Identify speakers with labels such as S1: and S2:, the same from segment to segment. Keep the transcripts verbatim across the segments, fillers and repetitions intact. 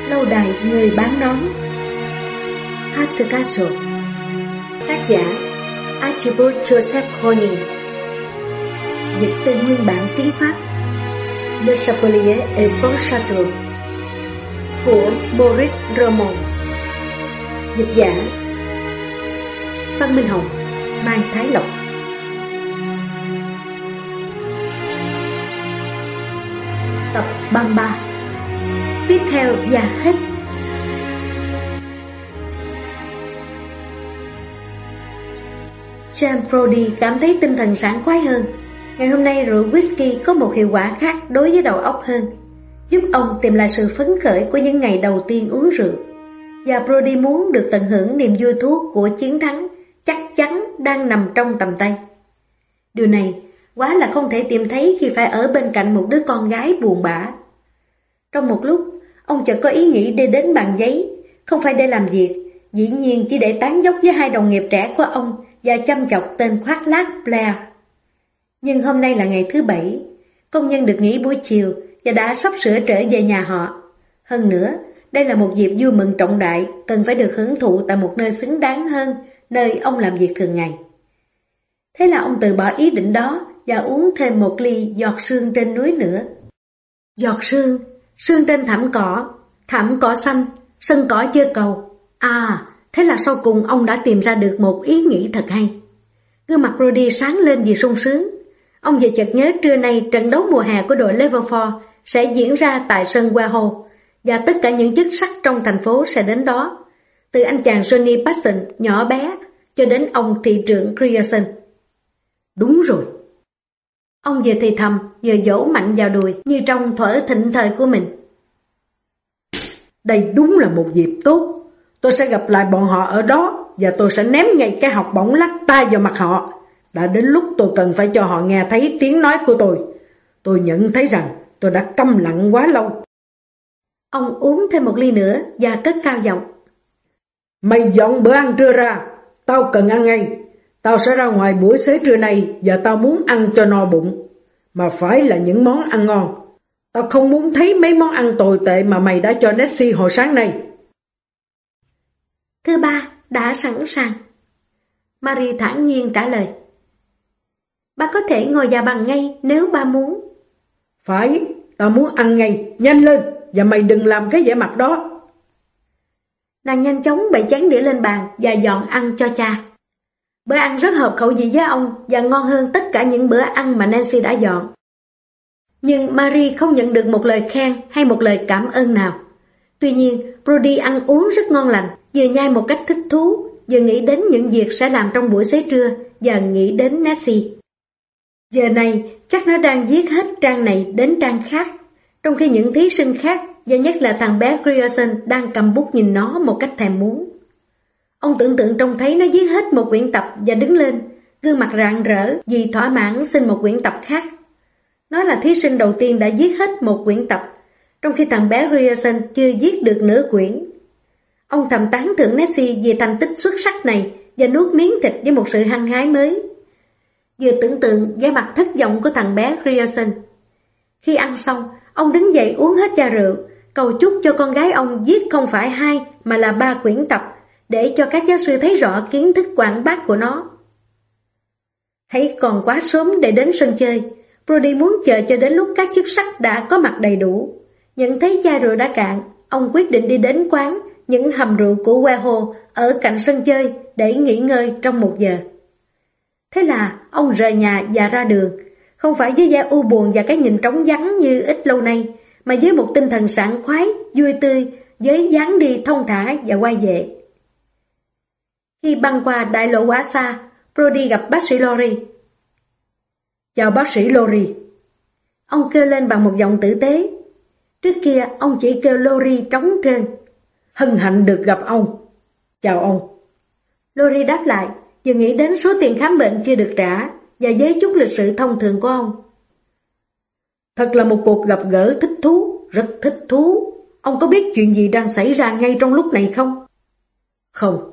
S1: Lâu đài người bán nón. Arthur Castle. Tác giả Archibald Joseph Corning. Dịch từ nguyên bản tiếng Pháp Le Chapelier et son Château của Maurice Roman. Dịch giả Phan Minh Hồng, Mai Thái Lộc. Tập ba mươi ba. Tiếp theo và hết. James Brody cảm thấy tinh thần sảng khoái hơn. Ngày hôm nay rượu whisky có một hiệu quả khác đối với đầu óc hơn, giúp ông tìm lại sự phấn khởi của những ngày đầu tiên uống rượu. Và Brody muốn được tận hưởng niềm vui thú của chiến thắng chắc chắn đang nằm trong tầm tay. Điều này quá là không thể tìm thấy khi phải ở bên cạnh một đứa con gái buồn bã. Trong một lúc, ông chợt có ý nghĩ đi đến bàn giấy, không phải để làm việc, dĩ nhiên chỉ để tán dóc với hai đồng nghiệp trẻ của ông và chăm chọc tên khoác lác Blair. Nhưng hôm nay là ngày thứ bảy, công nhân được nghỉ buổi chiều và đã sắp sửa trở về nhà họ. Hơn nữa, đây là một dịp vui mừng trọng đại, cần phải được hưởng thụ tại một nơi xứng đáng hơn nơi ông làm việc thường ngày. Thế là ông từ bỏ ý định đó và uống thêm một ly giọt sương trên núi nữa. Giọt sương, sương trên thảm cỏ, thảm cỏ xanh, sân cỏ dơ cầu. À, thế là sau cùng ông đã tìm ra được một ý nghĩ thật hay. Gương mặt Brody sáng lên vì sung sướng. Ông vừa chợt nhớ trưa nay trận đấu mùa hè của đội Liverpool sẽ diễn ra tại sân Wembley và tất cả những chức sắc trong thành phố sẽ đến đó, từ anh chàng Johnny Paston nhỏ bé cho đến ông thị trưởng Grierson. Đúng rồi. Ông vừa thì thầm vừa vỗ mạnh vào đùi như trong thuở thịnh thời của mình. Đây đúng là một dịp tốt. Tôi sẽ gặp lại bọn họ ở đó và tôi sẽ ném ngay cái học bổng lắc tay vào mặt họ. Đã đến lúc tôi cần phải cho họ nghe thấy tiếng nói của tôi. Tôi nhận thấy rằng tôi đã câm lặng quá lâu. Ông uống thêm một ly nữa và cất cao giọng. Mày dọn bữa ăn trưa ra. Tao cần ăn ngay. Tao sẽ ra ngoài buổi xế trưa này và tao muốn ăn cho no bụng. Mà phải là những món ăn ngon. Tao không muốn thấy mấy món ăn tồi tệ mà mày đã cho Nancy hồi sáng nay. Thứ ba đã sẵn sàng. Marie thản nhiên trả lời. Ba có thể ngồi vào bàn ngay nếu ba muốn. Phải, tao muốn ăn ngay, nhanh lên, và mày đừng làm cái vẻ mặt đó. Nàng nhanh chóng bày chén đĩa lên bàn và dọn ăn cho cha. Bữa ăn rất hợp khẩu vị với ông và ngon hơn tất cả những bữa ăn mà Nancy đã dọn. Nhưng Marie không nhận được một lời khen hay một lời cảm ơn nào. Tuy nhiên, Brody ăn uống rất ngon lành, vừa nhai một cách thích thú, vừa nghĩ đến những việc sẽ làm trong buổi xế trưa và nghĩ đến Nancy. Giờ này, chắc nó đang viết hết trang này đến trang khác, trong khi những thí sinh khác, và nhất là thằng bé Grierson đang cầm bút nhìn nó một cách thèm muốn. Ông tưởng tượng trông thấy nó viết hết một quyển tập và đứng lên, gương mặt rạng rỡ vì thỏa mãn xin một quyển tập khác. Nó là thí sinh đầu tiên đã viết hết một quyển tập, trong khi thằng bé Grierson chưa viết được nửa quyển. Ông thầm tán thưởng Nancy về thành tích xuất sắc này và nuốt miếng thịt với một sự hăng hái mới. Vừa tưởng tượng vẻ mặt thất vọng của thằng bé Grierson. Khi ăn xong, ông đứng dậy uống hết chai rượu, cầu chúc cho con gái ông viết không phải hai mà là ba quyển tập, để cho các giáo sư thấy rõ kiến thức quảng bác của nó. Thấy còn quá sớm để đến sân chơi, Brody muốn chờ cho đến lúc các chức sắc đã có mặt đầy đủ. Nhận thấy chai rượu đã cạn, ông quyết định đi đến quán những hầm rượu của Wembley ở cạnh sân chơi để nghỉ ngơi trong một giờ. Thế là ông rời nhà và ra đường, không phải với vẻ u buồn và cái nhìn trống vắng như ít lâu nay, mà với một tinh thần sảng khoái, vui tươi, với dáng đi thông thả và quay về. Khi băng qua đại lộ quá xa, Brody gặp bác sĩ Lorry. Chào bác sĩ Lorry. Ông kêu lên bằng một giọng tử tế. Trước kia ông chỉ kêu Lorry trống trơn. Hân hạnh được gặp ông. Chào ông. Lorry đáp lại, vừa nghĩ đến số tiền khám bệnh chưa được trả và với chút lịch sự thông thường của ông. Thật là một cuộc gặp gỡ thích thú, rất thích thú. Ông có biết chuyện gì đang xảy ra ngay trong lúc này không? Không.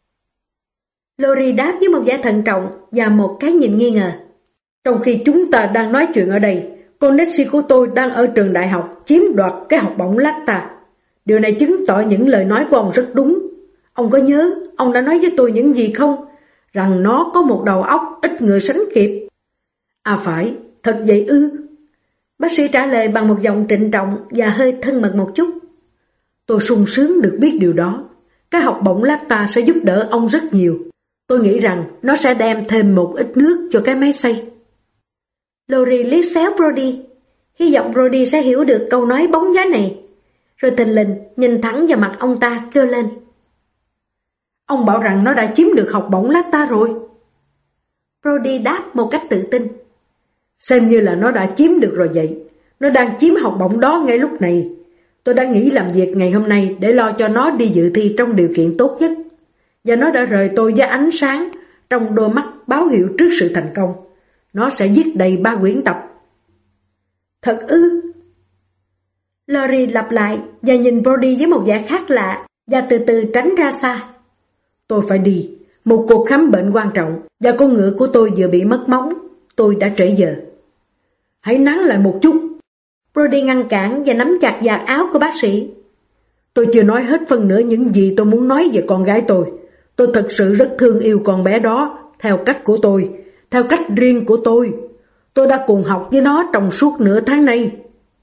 S1: Lorry đáp với một vẻ thận trọng và một cái nhìn nghi ngờ. Trong khi chúng ta đang nói chuyện ở đây, con Nancy của tôi đang ở trường đại học chiếm đoạt cái học bổng Lacta. Điều này chứng tỏ những lời nói của ông rất đúng. Ông có nhớ ông đã nói với tôi những gì không? Rằng nó có một đầu óc ít người sánh kịp. À phải, thật vậy ư? Bác sĩ trả lời bằng một giọng trịnh trọng và hơi thân mật một chút. Tôi sung sướng được biết điều đó. Cái học bổng Lacta sẽ giúp đỡ ông rất nhiều. Tôi nghĩ rằng nó sẽ đem thêm một ít nước cho cái máy xay. Lori liếc xéo Brody. Hy vọng Brody sẽ hiểu được câu nói bóng gió này. Rồi thình lình nhìn thẳng vào mặt ông ta kêu lên. Ông bảo rằng nó đã chiếm được học bổng Lacta rồi. Brody đáp một cách tự tin. Xem như là nó đã chiếm được rồi vậy. Nó đang chiếm học bổng đó ngay lúc này. Tôi đã nghỉ làm việc ngày hôm nay để lo cho nó đi dự thi trong điều kiện tốt nhất. Và nó đã rời tôi với ánh sáng trong đôi mắt báo hiệu trước sự thành công. Nó sẽ viết đầy ba quyển tập. Thật ư? Lori lặp lại và nhìn Brody với một vẻ khác lạ và từ từ tránh ra xa. Tôi phải đi. Một cuộc khám bệnh quan trọng và con ngựa của tôi vừa bị mất móng. Tôi đã trễ giờ. Hãy nán lại một chút. Brody ngăn cản và nắm chặt vạt áo của bác sĩ. Tôi chưa nói hết phần nữa những gì tôi muốn nói về con gái tôi. Tôi thật sự rất thương yêu con bé đó, theo cách của tôi, theo cách riêng của tôi. Tôi đã cùng học với nó trong suốt nửa tháng nay.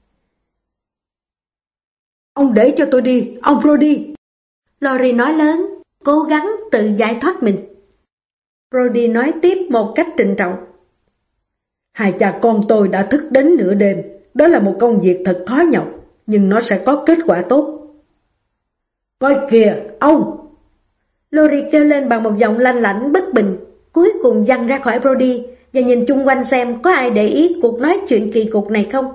S1: Ông để cho tôi đi, ông Brody. Lori nói lớn, cố gắng tự giải thoát mình. Brody nói tiếp một cách trịnh trọng. Hai cha con tôi đã thức đến nửa đêm. Đó là một công việc thật khó nhọc, nhưng nó sẽ có kết quả tốt. Coi kìa, ông! Lori kêu lên bằng một giọng lanh lảnh bất bình, cuối cùng văng ra khỏi Brody và nhìn chung quanh xem có ai để ý cuộc nói chuyện kỳ cục này không.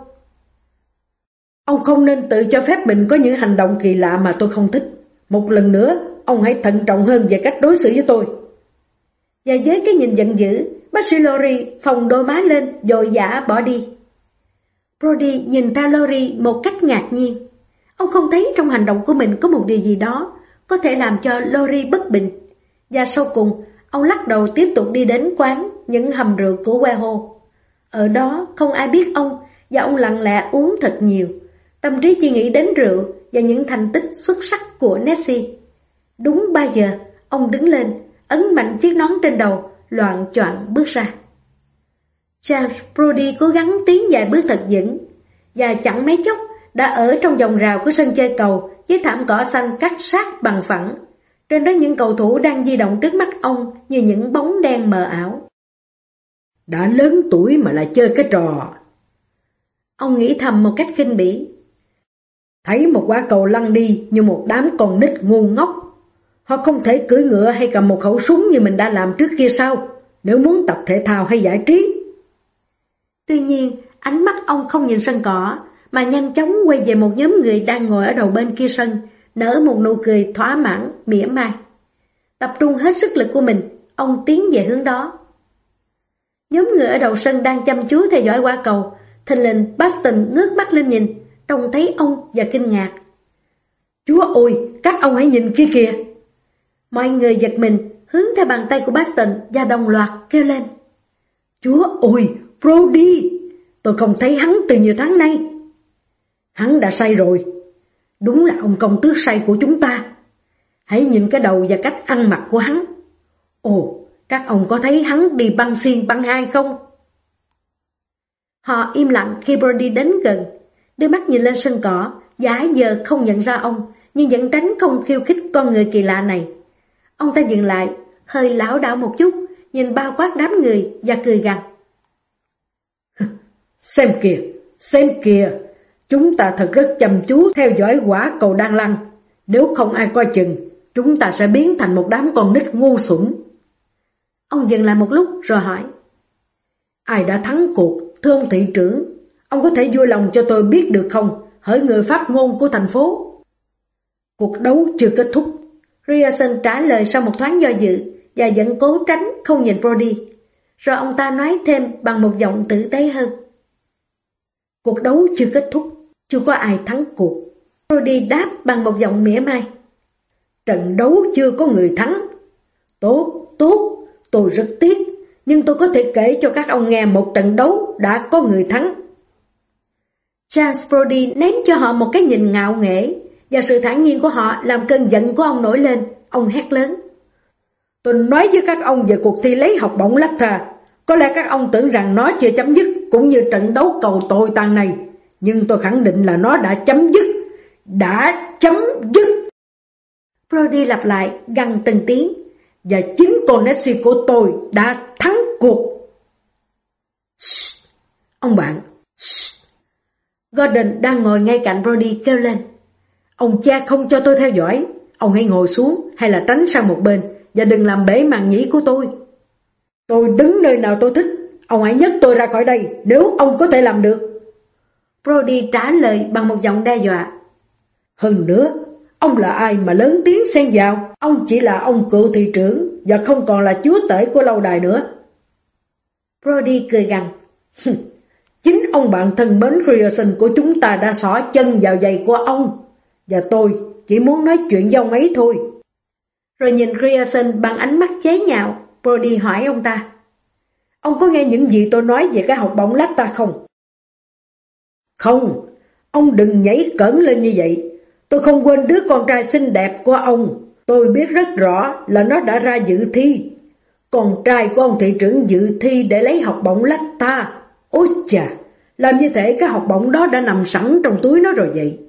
S1: Ông không nên tự cho phép mình có những hành động kỳ lạ mà tôi không thích. Một lần nữa, ông hãy thận trọng hơn về cách đối xử với tôi. Và với cái nhìn giận dữ, bác sĩ Lori phồng đôi má lên, vội vã bỏ đi. Brody nhìn theo Lori một cách ngạc nhiên. Ông không thấy trong hành động của mình có một điều gì đó có thể làm cho Lori bất bình. Và sau cùng, ông lắc đầu tiếp tục đi đến quán những hầm rượu của Warehouse. Ở đó không ai biết ông và ông lặng lẽ uống thật nhiều. Tâm trí chỉ nghĩ đến rượu và những thành tích xuất sắc của Nessie. Đúng ba giờ, ông đứng lên, ấn mạnh chiếc nón trên đầu, loạng choạng bước ra. Charles Brody cố gắng tiến vài bước thật vững và chẳng mấy chốc đã ở trong vòng rào của sân chơi cầu với thảm cỏ xanh cắt sát bằng phẳng. Trên đó những cầu thủ đang di động trước mắt ông như những bóng đen mờ ảo. Đã lớn tuổi mà lại chơi cái trò. Ông nghĩ thầm một cách khinh bỉ. Thấy một quả cầu lăn đi như một đám con nít ngu ngốc. Họ không thể cưỡi ngựa hay cầm một khẩu súng như mình đã làm trước kia sao, nếu muốn tập thể thao hay giải trí. Tuy nhiên, ánh mắt ông không nhìn sân cỏ, mà nhanh chóng quay về một nhóm người đang ngồi ở đầu bên kia sân, nở một nụ cười thỏa mãn, mỉa mai. Tập trung hết sức lực của mình, ông tiến về hướng đó. Nhóm người ở đầu sân đang chăm chú theo dõi quả cầu, thình lình Baston ngước mắt lên nhìn, trông thấy ông và kinh ngạc. Chúa ơi, các ông hãy nhìn kia kìa! Mọi người giật mình, hướng theo bàn tay của Baston và đồng loạt kêu lên. Chúa ơi, Brody! Tôi không thấy hắn từ nhiều tháng nay. Hắn đã say rồi. Đúng là ông công tước say của chúng ta. Hãy nhìn cái đầu và cách ăn mặc của hắn. Ồ, các ông có thấy hắn đi băng xiên băng hai không? Họ im lặng khi Brody đến gần, đưa mắt nhìn lên sân cỏ, giả giờ không nhận ra ông, nhưng vẫn tránh không khiêu khích con người kỳ lạ này. Ông ta dừng lại, hơi lảo đảo một chút, nhìn bao quát đám người và cười gằn. Xem kìa, xem kìa, chúng ta thật rất chăm chú theo dõi quả cầu đang lăn. Nếu không ai coi chừng, chúng ta sẽ biến thành một đám con nít ngu xuẩn. Ông dừng lại một lúc rồi hỏi. Ai đã thắng cuộc, thưa ông thị trưởng? Ông có thể vui lòng cho tôi biết được không, hỡi người phát ngôn của thành phố? Cuộc đấu chưa kết thúc. Ryerson trả lời sau một thoáng do dự và vẫn cố tránh không nhìn Brody. Rồi ông ta nói thêm bằng một giọng tử tế hơn. Cuộc đấu chưa kết thúc, chưa có ai thắng cuộc. Brody đáp bằng một giọng mỉa mai. Trận đấu chưa có người thắng. Tốt, tốt, tôi rất tiếc, nhưng tôi có thể kể cho các ông nghe một trận đấu đã có người thắng. Charles Brody ném cho họ một cái nhìn ngạo nghễ và sự thản nhiên của họ làm cơn giận của ông nổi lên. Ông hét lớn: Tôi nói với các ông về cuộc thi lấy học bổng Lacta. Có lẽ các ông tưởng rằng nó chưa chấm dứt, cũng như trận đấu cầu tồi tàn này. Nhưng tôi khẳng định là nó đã chấm dứt. Đã chấm dứt. Brody lặp lại gằn từng tiếng. Và chính con Nessie của tôi đã thắng cuộc. Shh. Ông bạn. Shh. Gordon đang ngồi ngay cạnh Brody kêu lên: Ông cha không cho tôi theo dõi. Ông hãy ngồi xuống hay là tránh sang một bên và đừng làm bể màn nhĩ của tôi. Tôi đứng nơi nào tôi thích. Ông hãy nhấc tôi ra khỏi đây nếu ông có thể làm được. Brody trả lời bằng một giọng đe dọa. Hơn nữa, ông là ai mà lớn tiếng xen vào? Ông chỉ là ông cựu thị trưởng và không còn là chúa tể của lâu đài nữa. Brody cười gằn. Chính ông bạn thân mến Grierson của chúng ta đã xỏ chân vào giày của ông. Và tôi chỉ muốn nói chuyện với ông ấy thôi. Rồi nhìn Grierson bằng ánh mắt chế nhạo, Brody hỏi ông ta: Ông có nghe những gì tôi nói về cái học bổng Lacta không? Không, ông đừng nhảy cẫng lên như vậy. Tôi không quên đứa con trai xinh đẹp của ông. Tôi biết rất rõ là nó đã ra dự thi. Con trai của ông thị trưởng dự thi để lấy học bổng Lacta. Ôi chà, làm như thế cái học bổng đó đã nằm sẵn trong túi nó rồi vậy.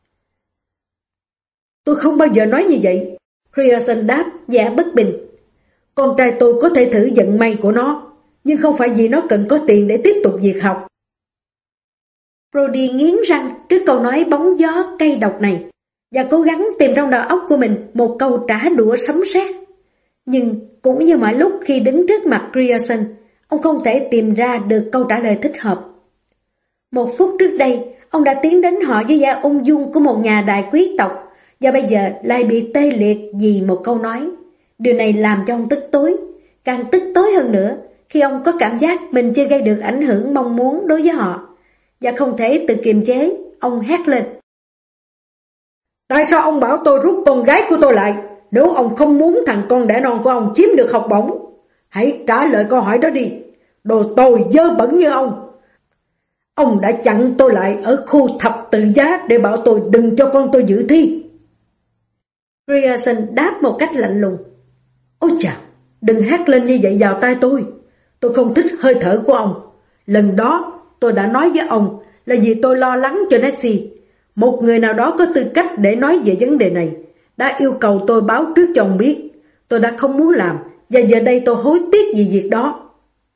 S1: Tôi không bao giờ nói như vậy. Grierson đáp vẻ bất bình. Con trai tôi có thể thử vận may của nó, nhưng không phải vì nó cần có tiền để tiếp tục việc học. Brody nghiến răng trước câu nói bóng gió cay độc này và cố gắng tìm trong đầu óc của mình một câu trả đũa sấm sét. Nhưng cũng như mọi lúc khi đứng trước mặt Grierson, ông không thể tìm ra được câu trả lời thích hợp. Một phút trước đây, ông đã tiến đến họ với vẻ ung dung của một nhà đại quý tộc, và bây giờ lại bị tê liệt vì một câu nói. Điều này làm cho ông tức tối, càng tức tối hơn nữa khi ông có cảm giác mình chưa gây được ảnh hưởng mong muốn đối với họ, và không thể tự kiềm chế. Ông hét lên: Tại sao ông bảo tôi rút con gái của tôi lại, nếu ông không muốn thằng con đẻ non của ông chiếm được học bổng? Hãy trả lời câu hỏi đó đi, đồ tồi dơ bẩn như ông. Ông đã chặn tôi lại ở khu thập tự giá để bảo tôi đừng cho con tôi dự thi. Grierson đáp một cách lạnh lùng: Ôi chà, đừng hét lên như vậy vào tai tôi. Tôi không thích hơi thở của ông. Lần đó tôi đã nói với ông là vì tôi lo lắng cho Nessie. Một người nào đó có tư cách để nói về vấn đề này đã yêu cầu tôi báo trước cho ông biết. Tôi đã không muốn làm, và giờ đây tôi hối tiếc vì việc đó.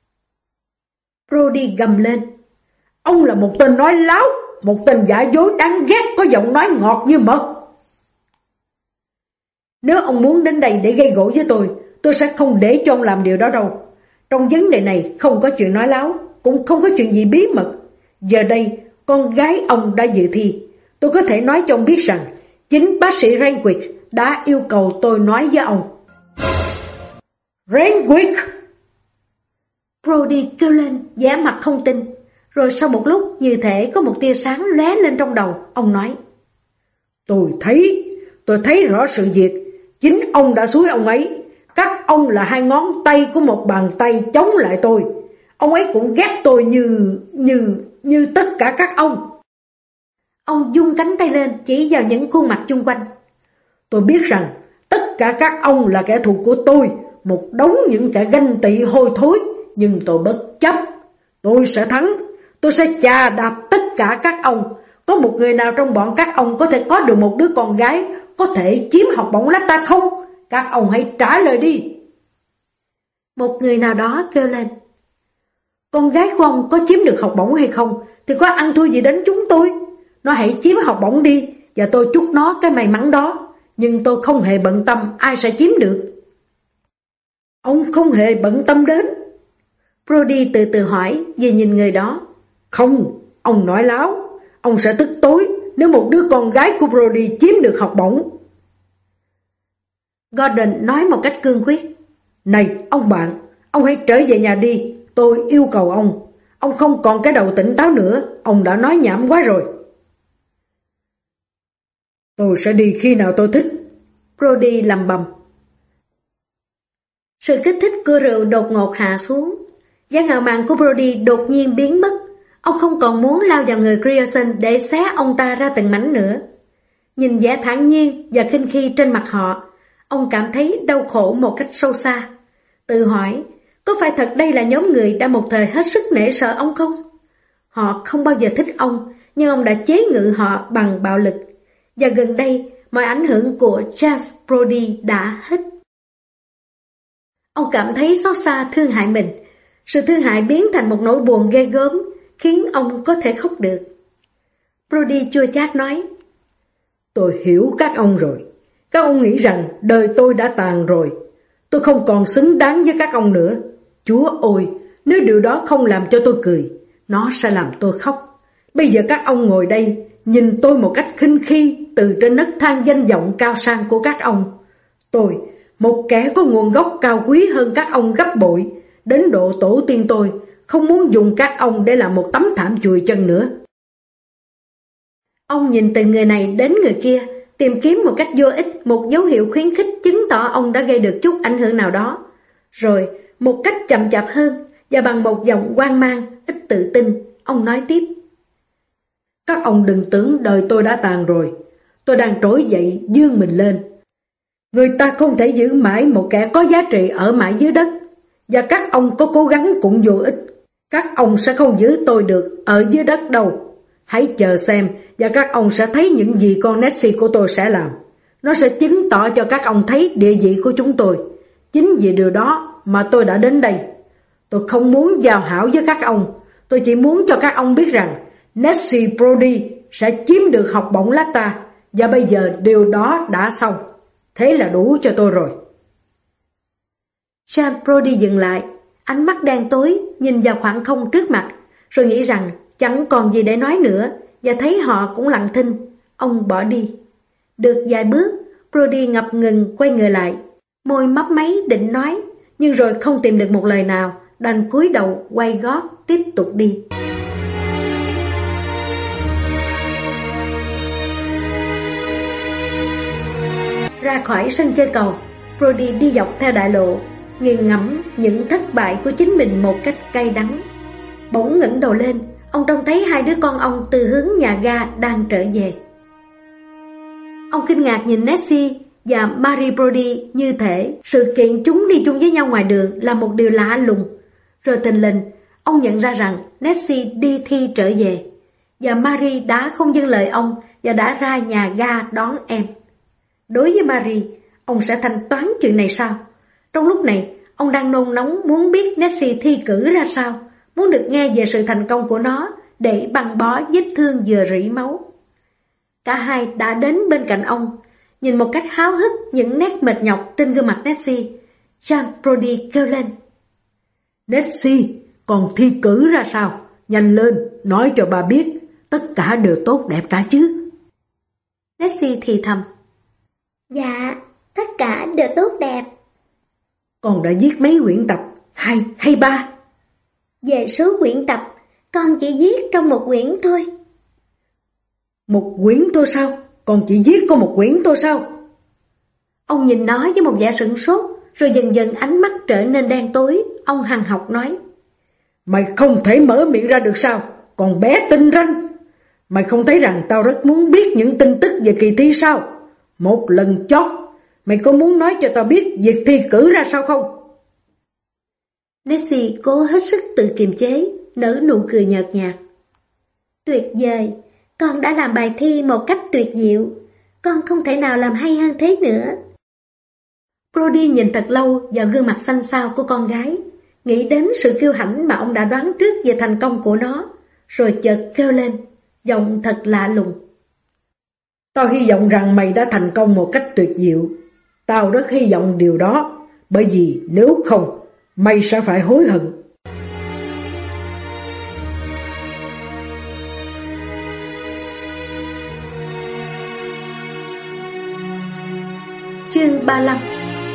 S1: Brody gầm lên: Ông là một tên nói láo, một tên giả dối đáng ghét có giọng nói ngọt như mật. Nếu ông muốn đến đây để gây gổ với tôi, tôi sẽ không để cho ông làm điều đó đâu. Trong vấn đề này không có chuyện nói láo, cũng không có chuyện gì bí mật. Giờ đây, con gái ông đã dự thi. Tôi có thể nói cho ông biết rằng chính bác sĩ Renwick đã yêu cầu tôi nói với ông. Renwick! Brody kêu lên, vẻ mặt không tin. Rồi sau một lúc như thể có một tia sáng lóe lên trong đầu, ông nói: Tôi thấy, tôi thấy rõ sự việc. Chính ông đã xúi ông ấy. Các ông là hai ngón tay của một bàn tay chống lại tôi. Ông ấy cũng ghét tôi như, như, như tất cả các ông. Ông vung cánh tay lên chỉ vào những khuôn mặt chung quanh. Tôi biết rằng tất cả các ông là kẻ thù của tôi, một đống những kẻ ganh tị hôi thối. Nhưng tôi bất chấp. Tôi sẽ thắng. Tôi sẽ chà đạp tất cả các ông. Có một người nào trong bọn các ông có thể có được một đứa con gái có thể chiếm học bổng Lacta không? Các ông hãy trả lời đi. Một người nào đó kêu lên: Con gái của ông có chiếm được học bổng hay không thì có ăn thua gì đến chúng tôi. Nó hãy chiếm học bổng đi, và tôi chúc nó cái may mắn đó. Nhưng tôi không hề bận tâm ai sẽ chiếm được. Ông không hề bận tâm đến? Brody từ từ hỏi, vì nhìn người đó. Không, ông nói láo. Ông sẽ tức tối nếu một đứa con gái của Brody chiếm được học bổng. Gordon nói một cách cương quyết: Này ông bạn, ông hãy trở về nhà đi. Tôi yêu cầu ông. Ông không còn cái đầu tỉnh táo nữa. Ông đã nói nhảm quá rồi. Tôi sẽ đi khi nào tôi thích. Brody lầm bầm. Sự kích thích của rượu đột ngột hạ xuống. Vẻ ngạo mạn của Brody đột nhiên biến mất. Ông không còn muốn lao vào người Grierson để xé ông ta ra từng mảnh nữa. Nhìn vẻ thản nhiên và khinh khi trên mặt họ, ông cảm thấy đau khổ một cách sâu xa. Tự hỏi, có phải thật đây là nhóm người đã một thời hết sức nể sợ ông không? Họ không bao giờ thích ông, nhưng ông đã chế ngự họ bằng bạo lực. Và gần đây, mọi ảnh hưởng của James Brody đã hết. Ông cảm thấy xót xa thương hại mình. Sự thương hại biến thành một nỗi buồn ghê gớm, khiến ông có thể khóc được. Brody chua chát nói, tôi hiểu các ông rồi. Các ông nghĩ rằng đời tôi đã tàn rồi. Tôi không còn xứng đáng với các ông nữa. Chúa ơi, nếu điều đó không làm cho tôi cười, nó sẽ làm tôi khóc. Bây giờ các ông ngồi đây, nhìn tôi một cách khinh khi từ trên nấc thang danh vọng cao sang của các ông. Tôi, một kẻ có nguồn gốc cao quý hơn các ông gấp bội, đến độ tổ tiên tôi không muốn dùng các ông để làm một tấm thảm chùi chân nữa. Ông nhìn từ người này đến người kia, tìm kiếm một cách vô ích một dấu hiệu khuyến khích chứng tỏ ông đã gây được chút ảnh hưởng nào đó. Rồi, một cách chậm chạp hơn và bằng một giọng hoang mang, ít tự tin, ông nói tiếp. Các ông đừng tưởng đời tôi đã tàn rồi. Tôi đang trỗi dậy, vươn mình lên. Người ta không thể giữ mãi một kẻ có giá trị ở mãi dưới đất. Và các ông có cố gắng cũng vô ích. Các ông sẽ không giữ tôi được ở dưới đất đâu. Hãy chờ xem và các ông sẽ thấy những gì con Nessie của tôi sẽ làm. Nó sẽ chứng tỏ cho các ông thấy địa vị của chúng tôi. Chính vì điều đó mà tôi đã đến đây. Tôi không muốn giao hảo với các ông. Tôi chỉ muốn cho các ông biết rằng Nessie Brody sẽ chiếm được học bổng Lata. Và bây giờ điều đó đã xong. Thế là đủ cho tôi rồi. James Brody dừng lại, ánh mắt đen tối nhìn vào khoảng không trước mặt, rồi nghĩ rằng chẳng còn gì để nói nữa, và thấy họ cũng lặng thinh. Ông bỏ đi. Được vài bước, Brody ngập ngừng quay người lại, môi mấp máy định nói, nhưng rồi không tìm được một lời nào, đành cúi đầu quay gót tiếp tục đi. Ra khỏi sân chơi cầu, Brody đi dọc theo đại lộ, nghiền ngẫm những thất bại của chính mình một cách cay đắng. Bỗng ngẩng đầu lên, ông trông thấy hai đứa con ông từ hướng nhà ga đang trở về. Ông kinh ngạc nhìn Nessie và Marie Brody, như thể sự kiện chúng đi chung với nhau ngoài đường là một điều lạ lùng. Rồi thình lình, ông nhận ra rằng Nessie đi thi trở về, và Marie đã không vâng lời ông và đã ra nhà ga đón em. Đối với Marie, ông sẽ thanh toán chuyện này sao? Trong lúc này, ông đang nôn nóng muốn biết Nessie thi cử ra sao, muốn được nghe về sự thành công của nó để băng bó vết thương vừa rỉ máu. Cả hai đã đến bên cạnh ông, nhìn một cách háo hức những nét mệt nhọc trên gương mặt Nessie. James Brody kêu lên. Nessie, còn thi cử ra sao? Nhanh lên, nói cho bà biết, tất cả đều tốt đẹp cả chứ? Nessie thì thầm.
S2: Dạ, tất cả đều tốt đẹp.
S1: Con đã viết mấy quyển tập, hai hay ba?
S2: Về số quyển tập, con chỉ viết trong một quyển thôi.
S1: Một quyển thôi sao? Con chỉ viết có một quyển thôi sao? Ông nhìn nó với một vẻ sửng sốt, rồi dần dần ánh mắt trở nên đen tối. Ông hằn học nói. Mày không thể mở miệng ra được sao? Còn bé tinh ranh. Mày không thấy rằng tao rất muốn biết những tin tức về kỳ thi sao? Một lần chót, mày có muốn nói cho tao biết việc thi cử ra sao không? Nessie cố hết sức tự kiềm chế, nở nụ cười nhợt nhạt.
S2: Tuyệt vời, con đã làm bài thi một cách tuyệt diệu. Con không thể nào làm hay hơn thế nữa.
S1: Brody nhìn thật lâu vào gương mặt xanh xao của con gái, nghĩ đến sự kiêu hãnh mà ông đã đoán trước về thành công của nó, rồi chợt kêu lên, giọng thật lạ lùng. Tao hy vọng rằng mày đã thành công một cách tuyệt diệu. Tao rất hy vọng điều đó, bởi vì nếu không, mày sẽ phải hối hận. Chương ba mươi lăm.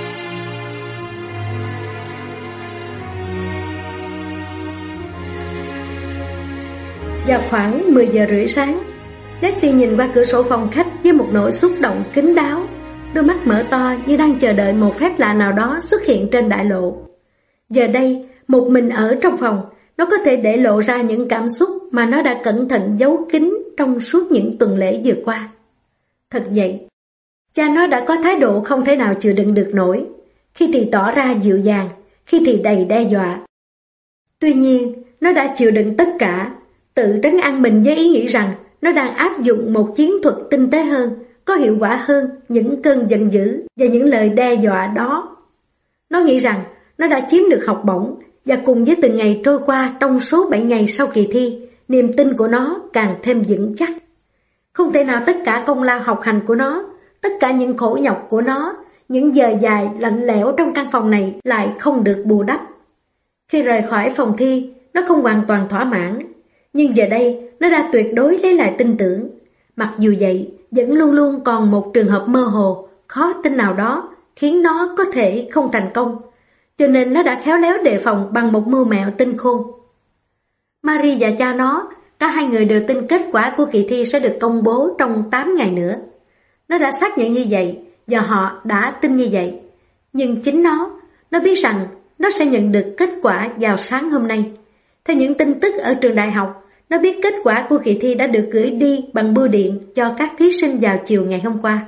S1: Vào khoảng mười giờ rưỡi sáng, Nessie nhìn qua cửa sổ phòng khách với một nỗi xúc động kín đáo, đôi mắt mở to như đang chờ đợi một phép lạ nào đó xuất hiện trên đại lộ. Giờ đây, một mình ở trong phòng, nó có thể để lộ ra những cảm xúc mà nó đã cẩn thận giấu kín trong suốt những tuần lễ vừa qua. Thật vậy, cha nó đã có thái độ không thể nào chịu đựng được nổi, khi thì tỏ ra dịu dàng, khi thì đầy đe dọa. Tuy nhiên, nó đã chịu đựng tất cả, tự trấn an mình với ý nghĩ rằng nó đang áp dụng một chiến thuật tinh tế hơn, có hiệu quả hơn những cơn giận dữ và những lời đe dọa đó. Nó nghĩ rằng nó đã chiếm được học bổng, và cùng với từng ngày trôi qua trong số bảy ngày sau kỳ thi, niềm tin của nó càng thêm vững chắc. Không thể nào tất cả công lao học hành của nó, tất cả những khổ nhọc của nó, những giờ dài lạnh lẽo trong căn phòng này lại không được bù đắp. Khi rời khỏi phòng thi, nó không hoàn toàn thỏa mãn, nhưng giờ đây nó đã tuyệt đối lấy lại tin tưởng. Mặc dù vậy, vẫn luôn luôn còn một trường hợp mơ hồ, khó tin nào đó, khiến nó có thể không thành công, cho nên nó đã khéo léo đề phòng bằng một mưu mẹo tinh khôn. Marie và cha nó, cả hai người đều tin kết quả của kỳ thi sẽ được công bố trong tám ngày nữa. Nó đã xác nhận như vậy, và họ đã tin như vậy. Nhưng chính nó, nó biết rằng nó sẽ nhận được kết quả vào sáng hôm nay. Theo những tin tức ở trường đại học, nó biết kết quả của kỳ thi đã được gửi đi bằng bưu điện cho các thí sinh vào chiều ngày hôm qua.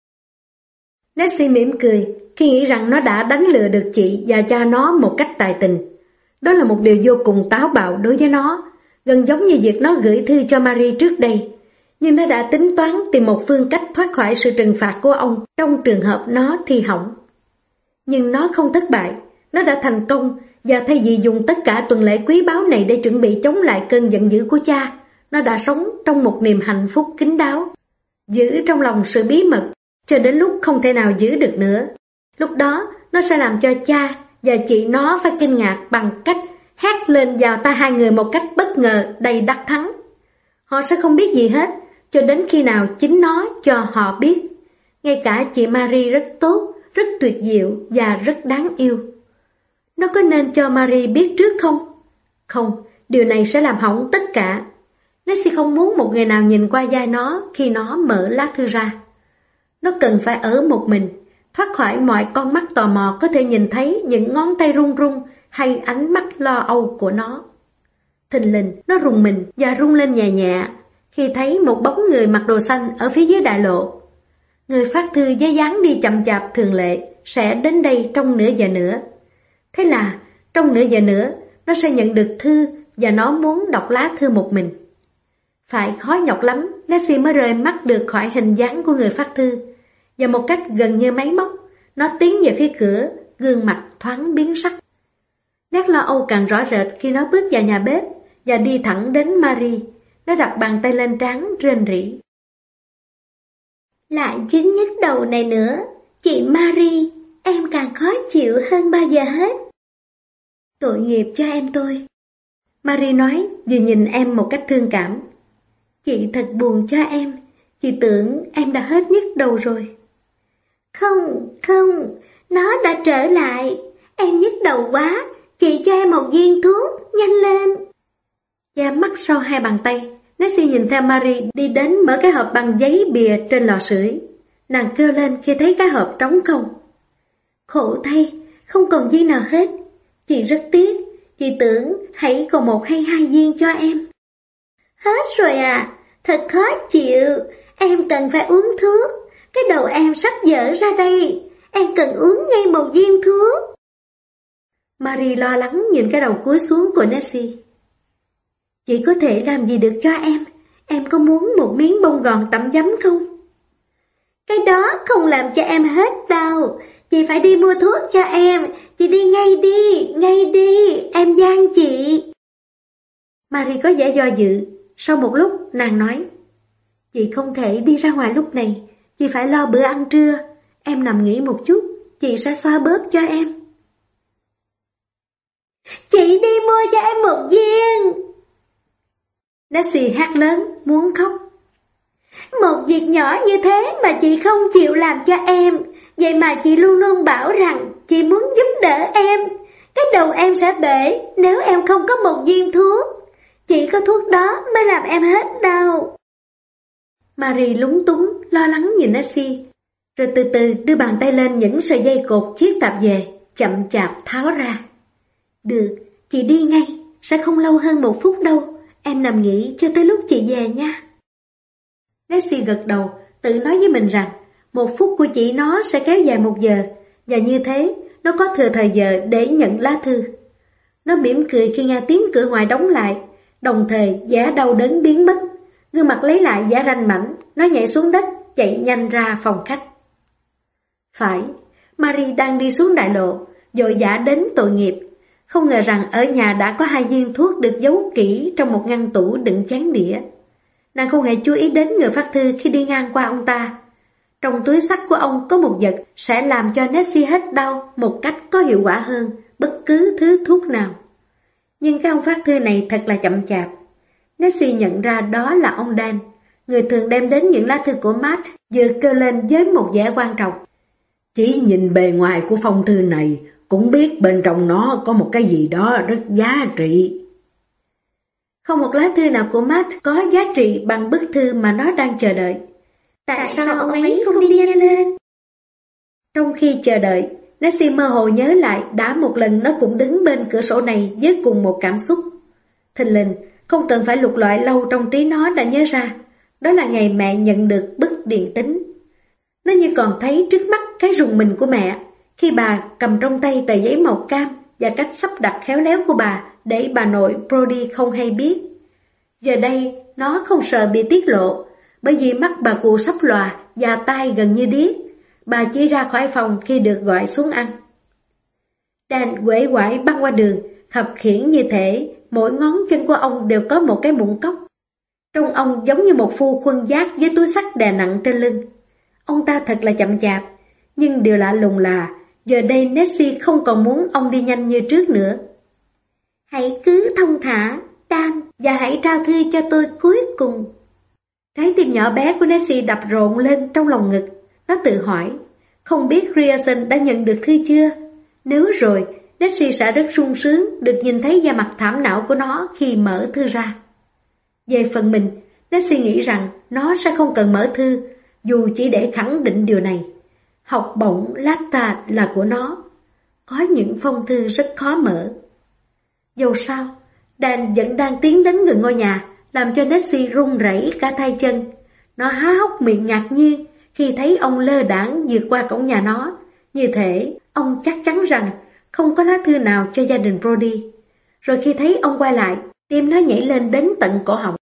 S1: Nancy mỉm cười khi nghĩ rằng nó đã đánh lừa được chị và cha nó một cách tài tình. Đó là một điều vô cùng táo bạo đối với nó, gần giống như việc nó gửi thư cho Marie trước đây. Nhưng nó đã tính toán tìm một phương cách thoát khỏi sự trừng phạt của ông trong trường hợp nó thi hỏng. Nhưng nó không thất bại, nó đã thành công, và thay vì dùng tất cả tuần lễ quý báu này để chuẩn bị chống lại cơn giận dữ của cha, nó đã sống trong một niềm hạnh phúc kín đáo, giữ trong lòng sự bí mật cho đến lúc không thể nào giữ được nữa. Lúc đó, nó sẽ làm cho cha và chị nó phải kinh ngạc bằng cách hét lên vào tai hai người một cách bất ngờ đầy đắc thắng. Họ sẽ không biết gì hết, cho đến khi nào chính nó cho họ biết. Ngay cả chị Marie rất tốt, rất tuyệt diệu và rất đáng yêu. Nó có nên cho Marie biết trước không? Không, điều này sẽ làm hỏng tất cả. Nancy không muốn một người nào nhìn qua vai nó khi nó mở lá thư ra. Nó cần phải ở một mình, thoát khỏi mọi con mắt tò mò có thể nhìn thấy những ngón tay run run hay ánh mắt lo âu của nó. Thình lình, nó rùng mình và rung lên nhẹ nhẹ khi thấy một bóng người mặc đồ xanh ở phía dưới đại lộ. Người phát thư với dáng đi chậm chạp thường lệ sẽ đến đây trong nửa giờ nữa. Thế là trong nửa giờ nữa nó sẽ nhận được thư và nó muốn đọc lá thư một mình. Phải khó nhọc lắm, Nancy mới rời mắt được khỏi hình dáng của người phát thư, và một cách gần như máy móc, nó tiến về phía cửa, gương mặt thoáng biến sắc. Nét lo âu càng rõ rệt khi nó bước vào nhà bếp và đi thẳng đến Marie. Nó đặt bàn tay lên trán rên rỉ.
S2: Lại chứng nhức đầu này nữa, chị Marie, em càng khó chịu hơn bao giờ hết.
S1: Tội nghiệp cho em tôi, Marie nói vừa nhìn em một cách thương cảm. Chị thật buồn cho em, chị tưởng em đã hết nhức đầu rồi.
S2: Không, không, nó đã trở lại. Em nhức đầu quá, chị cho em một viên thuốc, nhanh lên.
S1: Và mắt sau hai bàn tay, Nancy nhìn theo Marie đi đến mở cái hộp bằng giấy bìa trên lò sưởi. Nàng kêu lên khi thấy cái hộp trống không. Khổ thay, không còn viên nào hết. Chị rất tiếc, chị tưởng hãy còn một hay hai viên cho em.
S2: Hết rồi à, thật khó chịu, em cần phải uống thuốc. Cái đầu em sắp dở ra đây, em cần uống ngay một viên thuốc.
S1: Marie lo lắng nhìn cái đầu cúi xuống của Nancy. Chị có thể làm gì được cho em? Em có muốn một miếng bông gòn tẩm giấm không?
S2: Cái đó không làm cho em hết đau. Chị phải đi mua thuốc cho em. Chị đi ngay đi, ngay đi, em van chị.
S1: Marie có vẻ do dự. Sau một lúc nàng nói, chị không thể đi ra ngoài lúc này. Chị phải lo bữa ăn trưa. Em nằm nghỉ một chút, chị sẽ xoa bóp cho em.
S2: Chị đi mua cho em một viên.
S1: Nancy hát lớn, muốn khóc.
S2: Một việc nhỏ như thế mà chị không chịu làm cho em. Vậy mà chị luôn luôn bảo rằng chị muốn giúp đỡ em. Cái đầu em sẽ bể nếu em không có một viên thuốc. Chỉ có thuốc đó mới làm em hết đau.
S1: Marie lúng túng, lo lắng nhìn Nancy, rồi từ từ đưa bàn tay lên những sợi dây cột chiếc tạp dề, chậm chạp tháo ra. Được, chị đi ngay, sẽ không lâu hơn một phút đâu. Em nằm nghỉ cho tới lúc chị về nha. Nancy gật đầu, tự nói với mình rằng một phút của chị nó sẽ kéo dài một giờ, và như thế nó có thừa thời giờ để nhận lá thư. Nó mỉm cười khi nghe tiếng cửa ngoài đóng lại, đồng thời vẻ đau đớn biến mất, gương mặt lấy lại vẻ ranh mãnh. Nó nhảy xuống đất, chạy nhanh ra phòng khách. Phải, Marie đang đi xuống đại lộ, vội vã đến tội nghiệp. Không ngờ rằng ở nhà đã có hai viên thuốc được giấu kỹ trong một ngăn tủ đựng chén đĩa. Nàng không hề chú ý đến người phát thư khi đi ngang qua ông ta. Trong túi xách của ông có một vật sẽ làm cho Nessie hết đau một cách có hiệu quả hơn bất cứ thứ thuốc nào. Nhưng cái ông phát thư này thật là chậm chạp. Nessie nhận ra đó là ông Dan, người thường đem đến những lá thư của Matt, vừa kêu lên với một vẻ quan trọng.
S3: Chỉ nhìn bề ngoài của phong thư này cũng biết bên trong nó có một cái gì đó rất giá trị.
S1: Không một lá thư nào của Matt có giá trị bằng bức thư mà nó đang chờ đợi.
S2: Tại sao ông ấy không đi nhanh lên?
S1: Trong khi chờ đợi, Nessie mơ hồ nhớ lại đã một lần nó cũng đứng bên cửa sổ này với cùng một cảm xúc. Thình lình, không cần phải lục lọi lâu trong trí nó đã nhớ ra, đó là ngày mẹ nhận được bức điện tín. Nó như còn thấy trước mắt cái rùng mình của mẹ khi bà cầm trong tay tờ giấy màu cam và cách sắp đặt khéo léo của bà để bà nội Brody không hay biết. Giờ đây, nó không sợ bị tiết lộ, bởi vì mắt bà cụ sắp lòa và tai gần như điếc. Bà chỉ ra khỏi phòng khi được gọi xuống ăn. Dan uể oải băng qua đường, khập khiễng như thể mỗi ngón chân của ông đều có một cái mụn cốc. Trông ông giống như một phu khuân vác với túi xách đè nặng trên lưng. Ông ta thật là chậm chạp, nhưng điều lạ lùng là giờ đây Nessie không còn muốn ông đi nhanh như trước nữa.
S2: Hãy cứ thông thả, Dan, và hãy trao thư cho tôi cuối cùng.
S1: Trái tim nhỏ bé của Nessie đập rộn lên trong lòng ngực. Nó tự hỏi, không biết Grierson đã nhận được thư chưa? Nếu rồi, Nessie sẽ rất sung sướng được nhìn thấy da mặt thảm não của nó khi mở thư ra. Về phần mình, Nessie nghĩ rằng nó sẽ không cần mở thư, dù chỉ để khẳng định điều này. Học bổng Latta là của nó. Có những phong thư rất khó mở. Dẫu sao, Dan vẫn đang tiến đến gần ngôi nhà, làm cho Nessie run rẩy cả tay chân. Nó há hốc miệng ngạc nhiên khi thấy ông lơ đãng vượt qua cổng nhà nó. Như thể ông chắc chắn rằng không có lá thư nào cho gia đình Brody. Rồi khi thấy ông quay lại, tim nó nhảy lên đến tận cổ họng.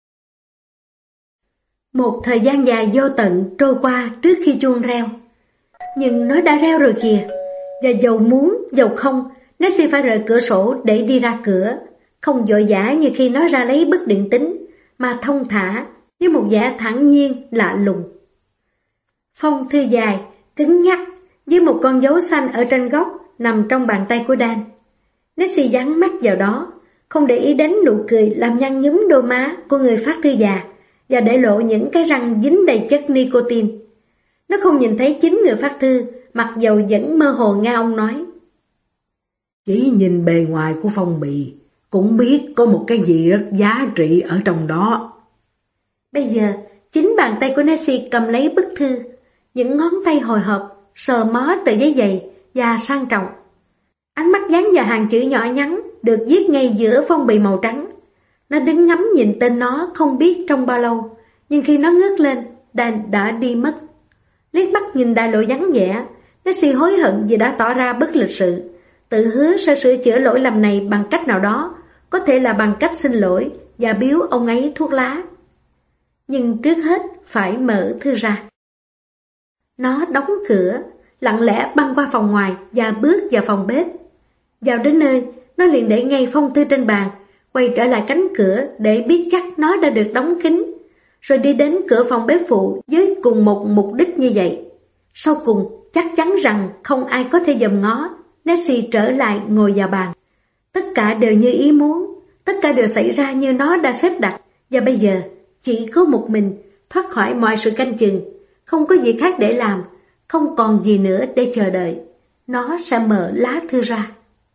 S1: Một thời gian dài vô tận trôi qua trước khi chuông reo. Nhưng nó đã reo rồi kìa. Và dầu muốn, dầu không, Nessie phải rời cửa sổ để đi ra cửa. Không vội vã như khi nó ra lấy bức điện tín, mà thông thả, với một vẻ thản nhiên lạ lùng. Phong thư dài, cứng nhắc, với một con dấu xanh ở trên góc, nằm trong bàn tay của Dan. Nessie dán mắt vào đó, không để ý đến nụ cười làm nhăn nhúm đôi má của người phát thư già, và để lộ những cái răng dính đầy chất nicotine. Nó không nhìn thấy chính người phát thư, mặc dầu vẫn mơ hồ nghe ông nói.
S3: Chỉ nhìn bề ngoài của phong bì, cũng biết có một cái gì rất giá trị ở trong đó.
S1: Bây giờ, chính bàn tay của Nessie cầm lấy bức thư, những ngón tay hồi hộp, sờ mó tờ giấy dày và sang trọng. Ánh mắt dán vào hàng chữ nhỏ nhắn được viết ngay giữa phong bì màu trắng. Nó đứng ngắm nhìn tên nó không biết trong bao lâu, nhưng khi nó ngước lên, Dan đã đi mất. Liếc mắt nhìn đại lộ vắng vẻ, Nessie hối hận vì đã tỏ ra bất lịch sự, tự hứa sẽ sửa chữa lỗi lầm này bằng cách nào đó, có thể là bằng cách xin lỗi và biếu ông ấy thuốc lá. Nhưng trước hết phải mở thư ra. Nó đóng cửa, lặng lẽ băng qua phòng ngoài và bước vào phòng bếp. Vào đến nơi, nó liền để ngay phong thư trên bàn, quay trở lại cánh cửa để biết chắc nó đã được đóng kín, rồi đi đến cửa phòng bếp phụ với cùng một mục đích như vậy. Sau cùng, chắc chắn rằng không ai có thể dòm ngó, Nessie trở lại ngồi vào bàn. Tất cả đều như ý muốn, tất cả đều xảy ra như nó đã xếp đặt, và bây giờ chỉ có một mình thoát khỏi mọi sự canh chừng, không có gì khác để làm, không còn gì nữa để chờ đợi. Nó sẽ mở lá thư ra.